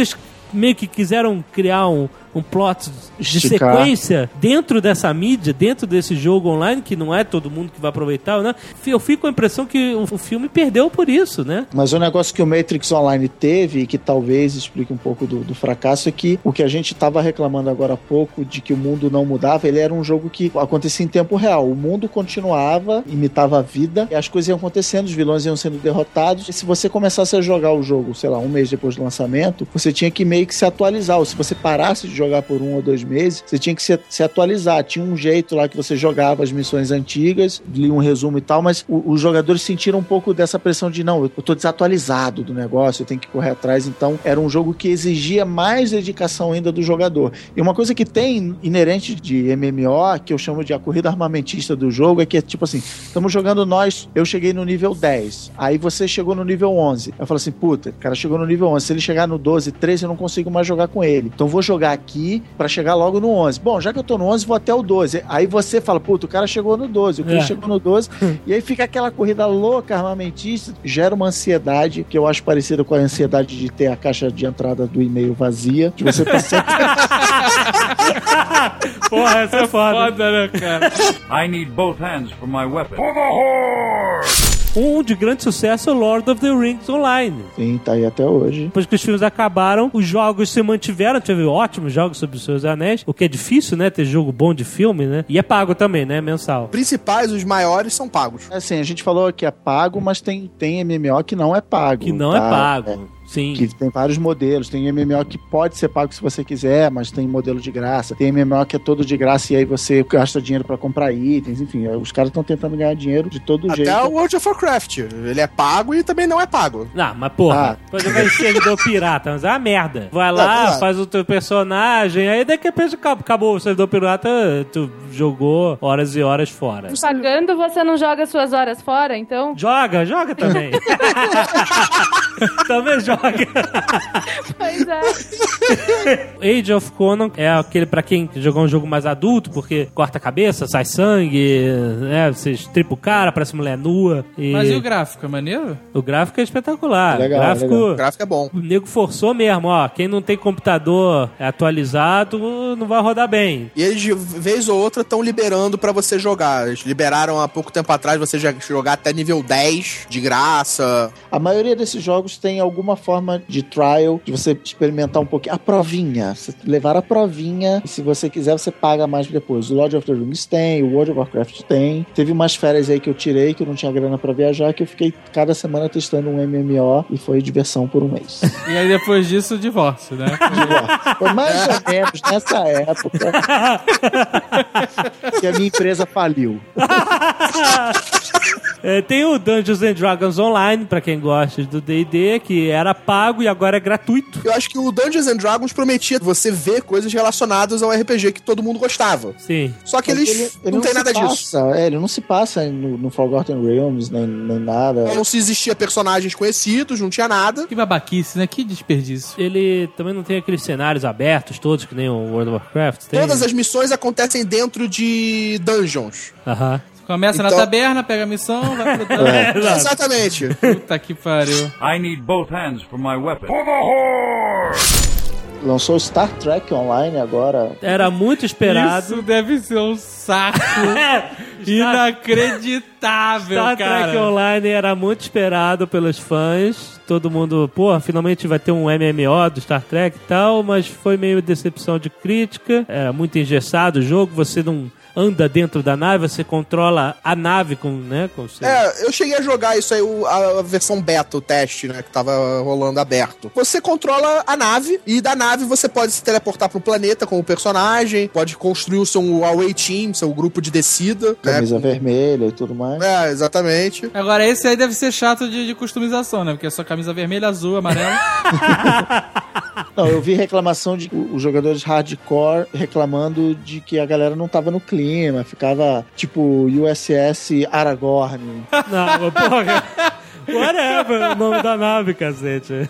meio que quiseram criar um, um plot de Esticar. sequência dentro dessa mídia, dentro desse jogo online, que não é todo mundo que vai aproveitar, né? Eu fico com a impressão que o, o filme perdeu por isso, né? Mas o negócio que o Matrix Online teve, e que talvez explique um pouco do, do fracasso, é que o que a gente estava reclamando agora há pouco, de que o mundo não mudava, ele era um jogo que acontecia em tempo real. O mundo continuava, imitava a vida, e as coisas iam acontecendo, os vilões iam sendo derrotados, e se você começasse a jogar o jogo, sei lá, um mês depois do lançamento, você tinha que meio que se atualizar, ou se você parasse de jogar por um ou dois meses, você tinha que se, se atualizar. Tinha um jeito lá que você jogava as missões antigas, lia um resumo e tal, mas o, os jogadores sentiram um pouco dessa pressão de, não, eu tô desatualizado do negócio, eu tenho que correr atrás. Então era um jogo que exigia mais dedicação ainda do jogador. E uma coisa que tem inerente de M M O, que eu chamo de a corrida armamentista do jogo, é que é tipo assim, estamos jogando nós, eu cheguei no nível dez, aí você chegou no nível onze, eu falo assim, puta, o cara chegou no nível onze, se ele chegar no doze, treze, eu não consigo mais jogar com ele, então vou jogar aqui pra chegar logo no onze. Bom, já que eu tô no onze, vou até o doze. Aí você fala, puta, o cara chegou no doze, o cara É. chegou no doze, e aí fica aquela corrida louca, armamentista, gera uma ansiedade, que eu acho parecida com a ansiedade de ter a caixa de entrada do e-mail vazia, de você tá sempre... Porra, essa é foda. Foda, né, cara? I need both hands for my weapon. Um de grande sucesso é o Lord of the Rings Online. Sim, tá aí até hoje. Depois que os filmes acabaram, os jogos se mantiveram. Teve ótimos jogos sobre os seus anéis, o que é difícil, né? Ter jogo bom de filme, né? E é pago também, né? Mensal. Principais, os maiores, são pagos. Assim, a gente falou que é pago, mas tem, tem M M O que não é pago. Que não tá? é pago. Sim. Que tem vários modelos. Tem M M O que pode ser pago se você quiser, mas tem modelo de graça. Tem M M O que é todo de graça e aí você gasta dinheiro pra comprar itens. Enfim, os caras estão tentando ganhar dinheiro de todo Até jeito. o World of Warcraft. Ele é pago e também não é pago. Não, mas porra, Ah. depois vai servidor pirata, mas é uma merda. Vai lá, Não, faz o teu personagem, aí daqui a pouco acabou, acabou o servidor pirata, tu jogou horas e horas fora. Pagando, você não joga suas horas fora, então? Joga, joga também. Também joga. Pois é. Age of Conan é aquele pra quem jogou um jogo mais adulto, porque corta a cabeça, sai sangue, né? Você estripa o cara, parece mulher nua. E Mas e o gráfico? É maneiro? o gráfico é espetacular. Legal, o gráfico, legal. O gráfico é bom. o nego forçou mesmo, ó. Quem não tem computador atualizado não vai rodar bem. E eles, de vez ou outra, estão liberando pra você jogar. Eles liberaram há pouco tempo atrás você já jogar até nível dez, de graça. A maioria desses jogos tem alguma forma de trial, de você experimentar um pouquinho. A provinha. Você levar a provinha, e se você quiser, você paga mais depois. O Lord of the Rings tem, o World of Warcraft tem. Teve umas férias aí que eu tirei, que eu não tinha grana pra viajar, que eu fiquei cada semana testando um M M O e foi diversão por um mês. E aí depois disso, divórcio, né? Foi mais ou menos nessa época que a minha empresa faliu. É, tem o Dungeons and Dragons Online, pra quem gosta do D e D, que era pago e agora é gratuito. Eu acho que o Dungeons and Dragons prometia você ver coisas relacionadas ao R P G que todo mundo gostava. Sim. Só que eles Ele- ele não tem se nada passa, disso. É, ele não se passa no, no Forgotten Realms, nem, nem nada. Não se existia personagens conhecidos, não tinha nada. Que babaquice, né? Que desperdício. Ele também não tem aqueles cenários abertos todos, que nem o World of Warcraft. Tem? Todas as missões acontecem dentro de dungeons. Aham. Começa na Então- taberna, pega a missão, vai pro dungeon. É. Exato. Exatamente. Puta que pariu. I need both hands for my weapon. Lançou o Star Trek Online agora. Era muito esperado. Isso deve ser um saco inacreditável, Star cara. Trek Online era muito esperado pelos fãs. Todo mundo, pô, finalmente vai ter um M M O do Star Trek e tal, mas foi meio decepção de crítica. Era muito engessado o jogo, você não anda dentro da nave, você controla a nave com, né, com o seu... É, eu cheguei a jogar isso aí, o- a versão beta, o teste, né, que tava rolando aberto. Você controla a nave, e da nave você pode se teleportar pro planeta com o personagem, pode construir o seu away team, seu grupo de descida. Camisa né? vermelha e tudo mais. É, exatamente. Agora, esse aí deve ser chato de, de customização, né? Porque é só camisa vermelha, azul, amarela. Não, eu vi reclamação de os jogadores hardcore reclamando de que a galera não tava no clima, ficava tipo U S S Aragorn. Não, porra. Whatever, o nome da nave, cacete.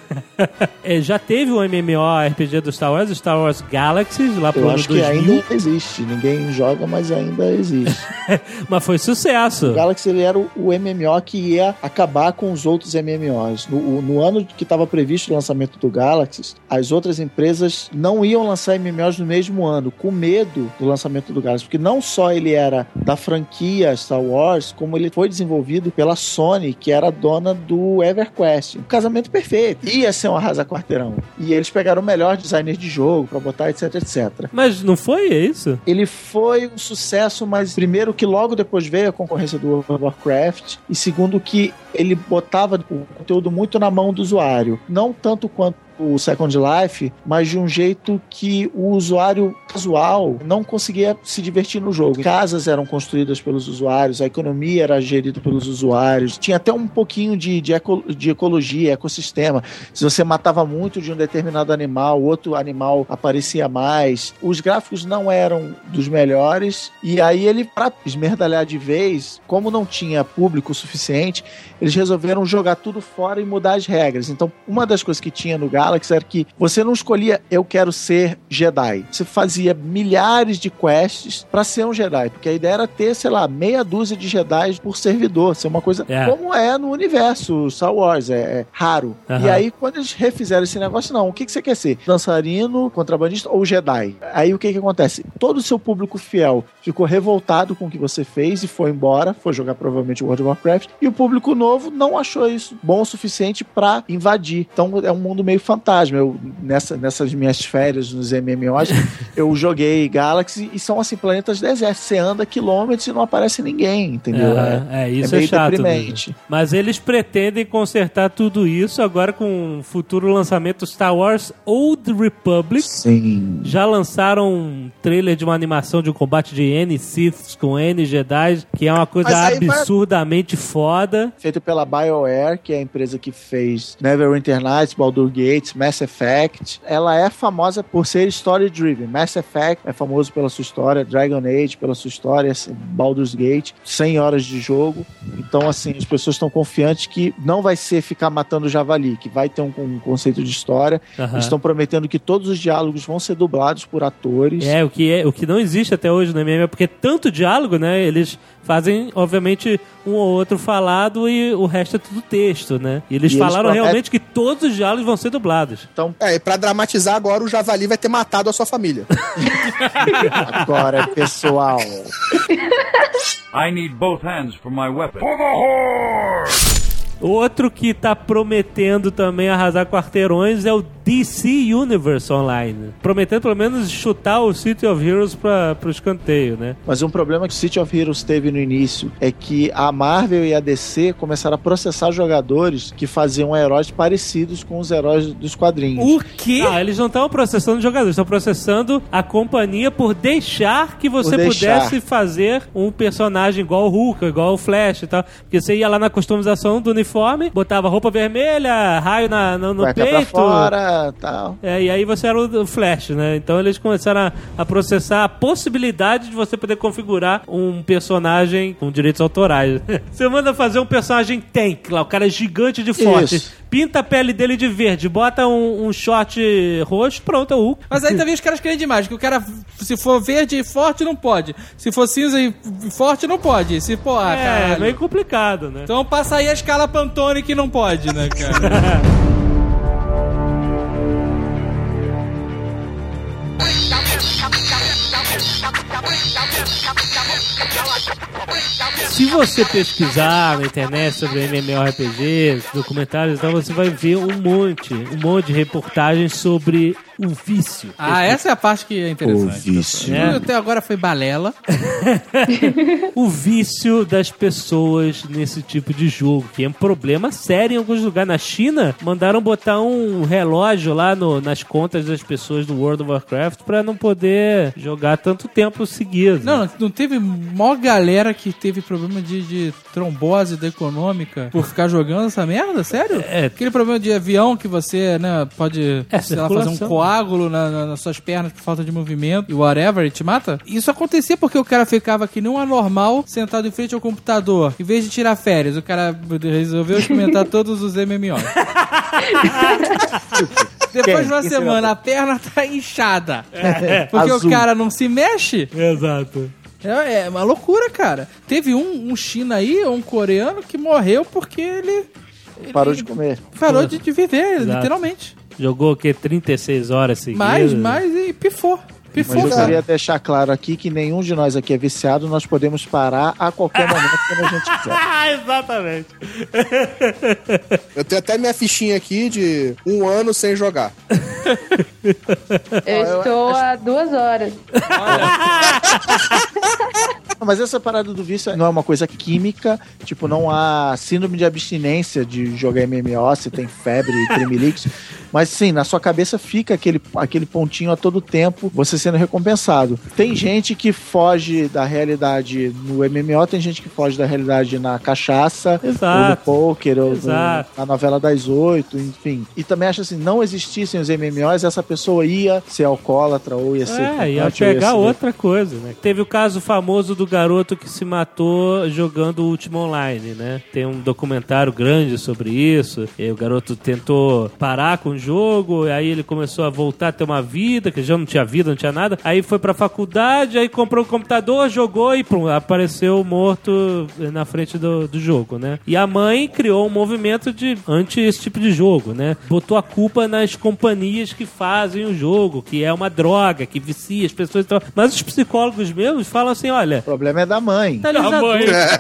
É, já teve um MMORPG do Star Wars, Star Wars Galaxies, lá pro Eu ano acho que dois mil. ainda existe. Ninguém joga, mas ainda existe. Mas foi sucesso. O Galaxy ele era o, o M M O que ia acabar com os outros M M Os. No, o, no ano que estava previsto o lançamento do Galaxy, as outras empresas não iam lançar M M Os no mesmo ano, com medo do lançamento do Galaxy, porque não só ele era da franquia Star Wars, como ele foi desenvolvido pela Sony, que era dona do EverQuest. Um casamento perfeito. Ia ser um arrasa-quarteirão. E eles pegaram o melhor designer de jogo pra botar, etc, etcétera. Mas não foi isso? Ele foi um sucesso, mas primeiro que logo depois veio a concorrência do World of Warcraft, e segundo que ele botava o conteúdo muito na mão do usuário. Não tanto quanto o Second Life, mas de um jeito que o usuário casual não conseguia se divertir no jogo. Casas eram construídas pelos usuários, a economia era gerida pelos usuários, tinha até um pouquinho de, de, eco, de ecologia, ecossistema. Se você matava muito de um determinado animal, outro animal aparecia mais. Os gráficos não eram dos melhores, e aí ele, para esmerdalhar de vez, como não tinha público suficiente, eles resolveram jogar tudo fora e mudar as regras. Então, uma das coisas que tinha no Galaxy era que você não escolhia eu quero ser Jedi. Você fazia milhares de quests pra ser um Jedi, porque a ideia era ter, sei lá, meia dúzia de Jedi por servidor, ser uma coisa é. como é no universo Star Wars, é, é raro. Uhum. E aí, quando eles refizeram esse negócio, não, o que, que você quer ser? Dançarino, contrabandista ou Jedi? Aí o que que acontece? Todo o seu público fiel ficou revoltado com o que você fez e foi embora, foi jogar provavelmente World of Warcraft, e o público novo não achou isso bom o suficiente pra invadir. Então é um mundo meio fantasma. Eu, nessa, nessas minhas férias nos M M Os, eu joguei Galaxy e são assim, planetas desertos. Você anda quilômetros e não aparece ninguém, entendeu? É, é, é isso é, é meio chato. deprimente. Mesmo. Mas eles pretendem consertar tudo isso agora com o futuro lançamento Star Wars Old Republic. Sim. Já lançaram um trailer de uma animação de um combate de N Siths com N Jedi, que é uma coisa absurdamente vai... foda. Feito pela BioWare, que é a empresa que fez Neverwinter Nights, Baldur's Gate, Mass Effect. Ela é famosa por ser story-driven. Mass Effect é famoso pela sua história, Dragon Age pela sua história, Baldur's Gate, cem horas de jogo. Então, assim, as pessoas estão confiantes que não vai ser ficar matando javali, que vai ter um, um conceito de história. Uhum. Eles estão prometendo que todos os diálogos vão ser dublados por atores. É, o que, é, o que não existe até hoje no M M O, porque tanto diálogo, né, eles fazem, obviamente, um ou outro falado e o resto é tudo texto, né? E eles e falaram eles realmente que todos os diálogos vão ser dublados. Então, é, e pra dramatizar agora, o javali vai ter matado a sua família. Agora, pessoal. I need both hands for my weapon. For the horse! Outro que tá prometendo também arrasar quarteirões é o D C Universe Online. Prometendo pelo menos chutar o City of Heroes pra, pro escanteio, né? Mas um problema que o City of Heroes teve no início é que a Marvel e a D C começaram a processar jogadores que faziam heróis parecidos com os heróis dos quadrinhos. O quê? Ah, eles não estão processando jogadores, estão processando a companhia por deixar que você deixar. pudesse fazer um personagem igual o Hulk, igual o Flash e tal. Porque você ia lá na customização do uniforme, botava roupa vermelha, raio na, no, no Vai peito. Pra fora, tal. É, e aí você era o Flash, né? Então eles começaram a, a processar a possibilidade de você poder configurar um personagem com direitos autorais. Você manda fazer um personagem tank lá, o cara é gigante de forte. Isso. Pinta a pele dele de verde, bota um, um short roxo, pronto, é o Hulk. Mas aí também os caras querem demais, que o cara, se for verde e forte, não pode. Se for cinza e forte, não pode. Se for, ah, é, caralho. É meio complicado, né? Então passa aí a escala Pantone que não pode, né, cara? Se você pesquisar na internet sobre MMORPG, documentários e tal, você vai ver um monte, um monte de reportagens sobre o vício. Ah, essa é a parte que é interessante. O vício. É. Até agora foi balela. O vício das pessoas nesse tipo de jogo, que é um problema sério em alguns lugares. Na China, mandaram botar um relógio lá no, nas contas das pessoas do World of Warcraft pra não poder jogar tanto tempo seguido. Não, não teve mó galera que teve problema de, de trombose da econômica por ficar jogando essa merda? Sério? É. Aquele problema de avião que você, né, pode é, sei lá, fazer um coague coágulo na, na, nas suas pernas por falta de movimento e whatever, e te mata. Isso acontecia porque o cara ficava que nem um anormal sentado em frente ao computador. Em vez de tirar férias, o cara resolveu experimentar todos os M M Os. Depois de uma Quem? semana, a perna tá inchada. É, porque azul. o cara não se mexe. Exato. É, é uma loucura, cara. Teve um, um China aí, um coreano, que morreu porque ele... ele Parou de comer. Parou de, de viver, Exato. literalmente. Jogou o quê? trinta e seis horas seguidas? Mais, mais e pifou. Mas Pifou, eu cara. queria deixar claro aqui que nenhum de nós aqui é viciado, nós podemos parar a qualquer momento quando a gente quiser. Ah, exatamente. Eu tenho até minha fichinha aqui de um ano sem jogar. Eu estou há duas horas. Mas essa parada do vício não é uma coisa química, tipo, não há síndrome de abstinência de jogar M M O, se tem febre e tremeliques, mas sim, na sua cabeça fica aquele, aquele pontinho a todo tempo, você sendo recompensado. Tem gente que foge da realidade no M M O, tem gente que foge da realidade na cachaça, Exato. ou no poker, ou no, Exato. na novela das oito, enfim. E também acha assim, não existissem os M M Os, essa pessoa ia ser alcoólatra, ou ia ser... É, ia fumante, ou pegar ser- outra coisa, né? Teve o caso famoso do garoto que se matou jogando o Ultima Online, né? Tem um documentário grande sobre isso. E o garoto tentou parar com o jogo, e aí ele começou a voltar a ter uma vida, que já não tinha vida, não tinha nada. Aí foi pra faculdade, aí comprou um computador, jogou e pum, apareceu morto na frente do, do jogo, né? E a mãe criou um movimento de anti esse tipo de jogo, né? Botou a culpa nas companhias que fazem o jogo, que é uma droga, que vicia as pessoas e tal. Mas os psicólogos mesmos falam assim, olha... O problema é da mãe. Mentalizador.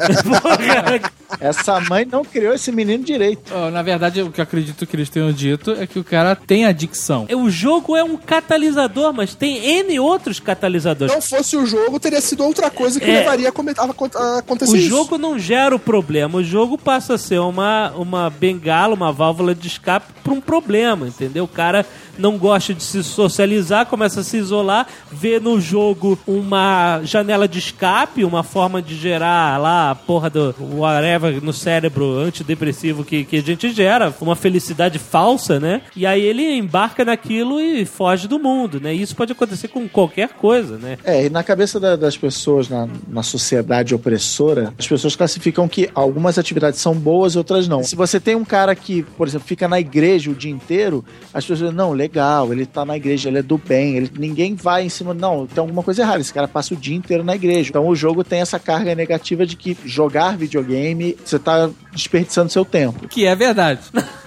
Porra. Essa mãe não criou esse menino direito. Oh, na verdade, o que eu acredito que eles tenham dito é que o cara tem adicção. O jogo é um catalisador, mas tem N outros catalisadores. Se não fosse o jogo, teria sido outra coisa que É. levaria a, come- a acon- a acontecer O isso. jogo não gera o problema, o jogo passa a ser uma, uma bengala, uma válvula de escape para um problema, entendeu? O cara não gosta de se socializar, começa a se isolar, vê no jogo uma janela de escape, uma forma de gerar lá a porra do whatever no cérebro antidepressivo que, que a gente gera, uma felicidade falsa, né? E aí ele embarca naquilo e foge do mundo, né? E isso pode acontecer com qualquer coisa, né? É, e na cabeça da- das pessoas, na, na sociedade opressora, as pessoas classificam que algumas atividades são boas e outras não. Se você tem um cara que, por exemplo, fica na igreja o dia inteiro, as pessoas dizem, não, legal, ele tá na igreja, ele é do bem, ele, ninguém vai em cima, não, tem alguma coisa errada, esse cara passa o dia inteiro na igreja. Então o jogo tem essa carga negativa de que jogar videogame, você tá desperdiçando seu tempo. Que é verdade.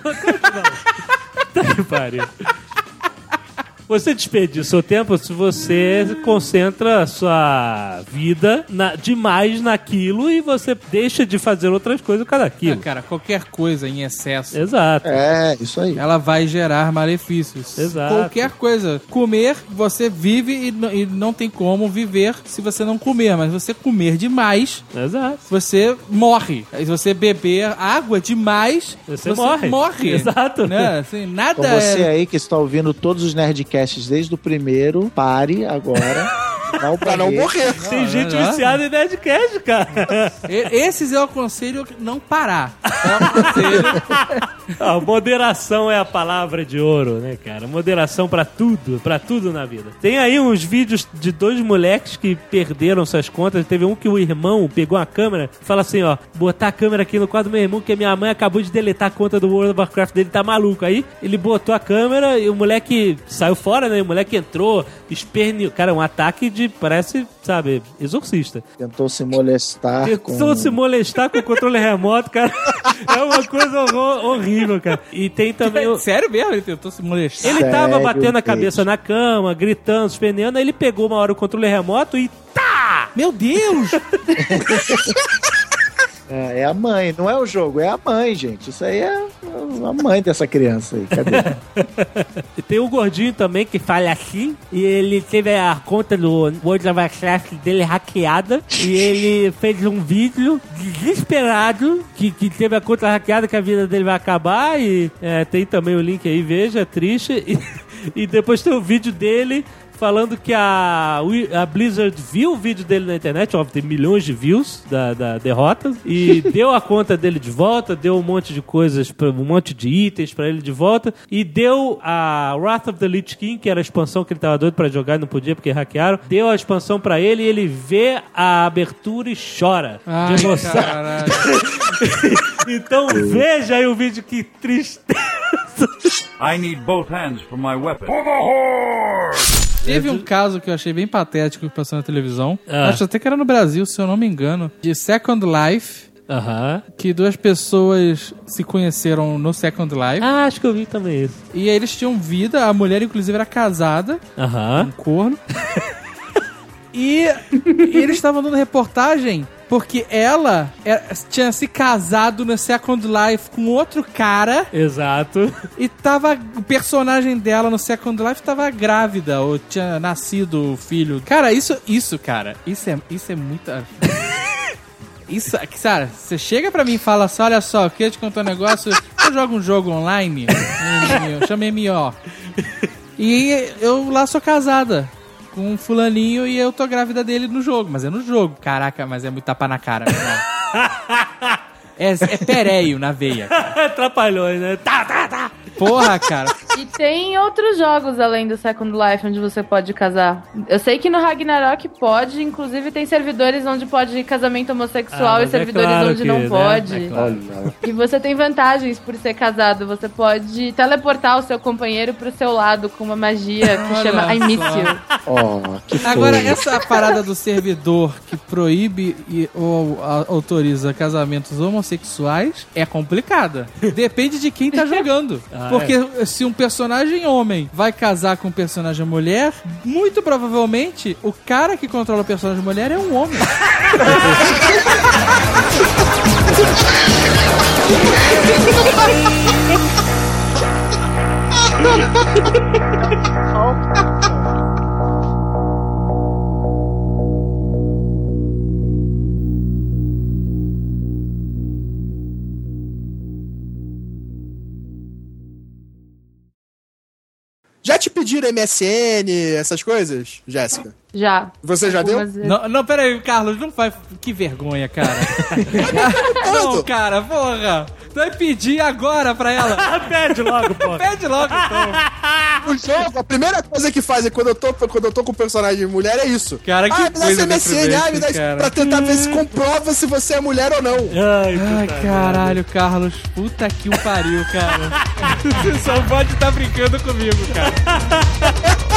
Tá que pariu. Você desperdiça o seu tempo se você concentra a sua vida na- demais naquilo e você deixa de fazer outras coisas por causa Ah, daquilo. cara, qualquer coisa em excesso, Exato. É, isso aí. ela vai gerar malefícios. Exato. Qualquer coisa. Comer, você vive e, n- e não tem como viver se você não comer. Mas você comer demais, Exato. você morre. Aí se você beber água demais, Você morre. Exato. Né? Assim, nada Então você é... aí que está ouvindo todos os Nerdcasts desde o primeiro, pare agora. Dá o Pra não banheiro. morrer. Tem gente não. viciada em Nerdcast, cara. E- Esses eu aconselho não parar. Eu aconselho... Ah, moderação é a palavra de ouro, né, cara? Moderação pra tudo, pra tudo na vida. Tem aí uns vídeos de dois moleques que perderam suas contas. Teve um que o irmão pegou a câmera e fala assim, ó, botar a câmera aqui no quadro do meu irmão que a minha mãe acabou de deletar a conta do World of Warcraft dele, tá maluco. Aí ele botou a câmera e o moleque saiu fora, né? O moleque entrou, esperneou. Cara, um ataque de, parece, sabe, exorcista. Tentou se molestar Tentou com... se molestar com o controle remoto, cara. É uma coisa horror- horrível, cara. E tem também... o- Sério mesmo? Ele tentou se molestar? Ele tava Sério, batendo a gente. cabeça na cama, gritando, esperneando, aí ele pegou uma hora o controle remoto e tá! Meu Deus! É, é a mãe, não é o jogo, é a mãe, gente. Isso aí é a mãe dessa criança aí. Cadê? E tem o gordinho também que fala assim, e ele teve a conta do World of Warcraft dele hackeada, e ele fez um vídeo desesperado, que, que teve a conta hackeada, que a vida dele vai acabar, e é, tem também o link aí, veja, é triste, e... E depois tem o vídeo dele falando que a, a Blizzard viu o vídeo dele na internet, óbvio, tem milhões de views da, da derrota, e deu a conta dele de volta, deu um monte de coisas, um monte de itens pra ele de volta, e deu a Wrath of the Lich King, que era a expansão que ele tava doido pra jogar e não podia porque hackearam, deu a expansão pra ele e ele vê a abertura e chora. Ai, de emoção. Então veja aí o vídeo, que tristeza. I need both hands for my weapon. Teve um caso que eu achei bem patético que passou na televisão. Ah. Acho até que era no Brasil, se eu não me engano. De Second Life. Aham. Que duas pessoas se conheceram no Second Life. Ah, acho que eu vi também isso. E aí eles tinham vida. A mulher, inclusive, era casada. Aham. Um corno. E, e eles estavam dando reportagem porque ela era, tinha se casado no Second Life com outro cara. Exato. E tava, o personagem dela no Second Life tava grávida, ou tinha nascido o filho. Cara, isso, isso, cara, isso é, isso é muita... Isso, cara, você chega pra mim e fala assim, olha só, eu queria te contar um negócio, eu jogo um jogo online, chama M M O, e eu lá sou casada com um fulaninho e eu tô grávida dele no jogo, mas é no jogo. Caraca, mas é muito tapa na cara, meu irmão. É, é pereio na veia, cara. Atrapalhões, né? Tá, tá, tá. Porra, cara. E tem outros jogos além do Second Life onde você pode casar. Eu sei que no Ragnarok pode, inclusive tem servidores onde pode casamento homossexual Ah, e mas servidores é claro onde que, não né? pode. É claro. E você tem vantagens por ser casado. Você pode teleportar o seu companheiro pro seu lado com uma magia que Olha chama I Miss só. You. Oh, que Agora, fofo. essa parada do servidor que proíbe e, ou a- autoriza casamentos homossexuais é complicada. Depende de quem tá jogando. Ah, Porque se um personagem homem vai casar com um personagem mulher, muito provavelmente o cara que controla o personagem mulher é um homem. Já te pediram M S N, essas coisas, Jéssica? Já. Você já deu? Algumas vezes. Não, não, pera aí, Carlos, não faz... Que vergonha, cara. Não, cara, porra. Tu vai pedir agora pra ela. Pede logo, pô. Pede logo, então. O jogo, a primeira coisa que faz é quando eu tô, quando eu tô com o personagem mulher é isso. Cara, que ah, me dá coisa esse M S N, ah, me dá isso, cara. pra tentar ver se comprova se você é mulher ou não. Ai, Ai, puta caralho, Carlos. Puta que o pariu, cara. Você só pode estar brincando comigo, cara.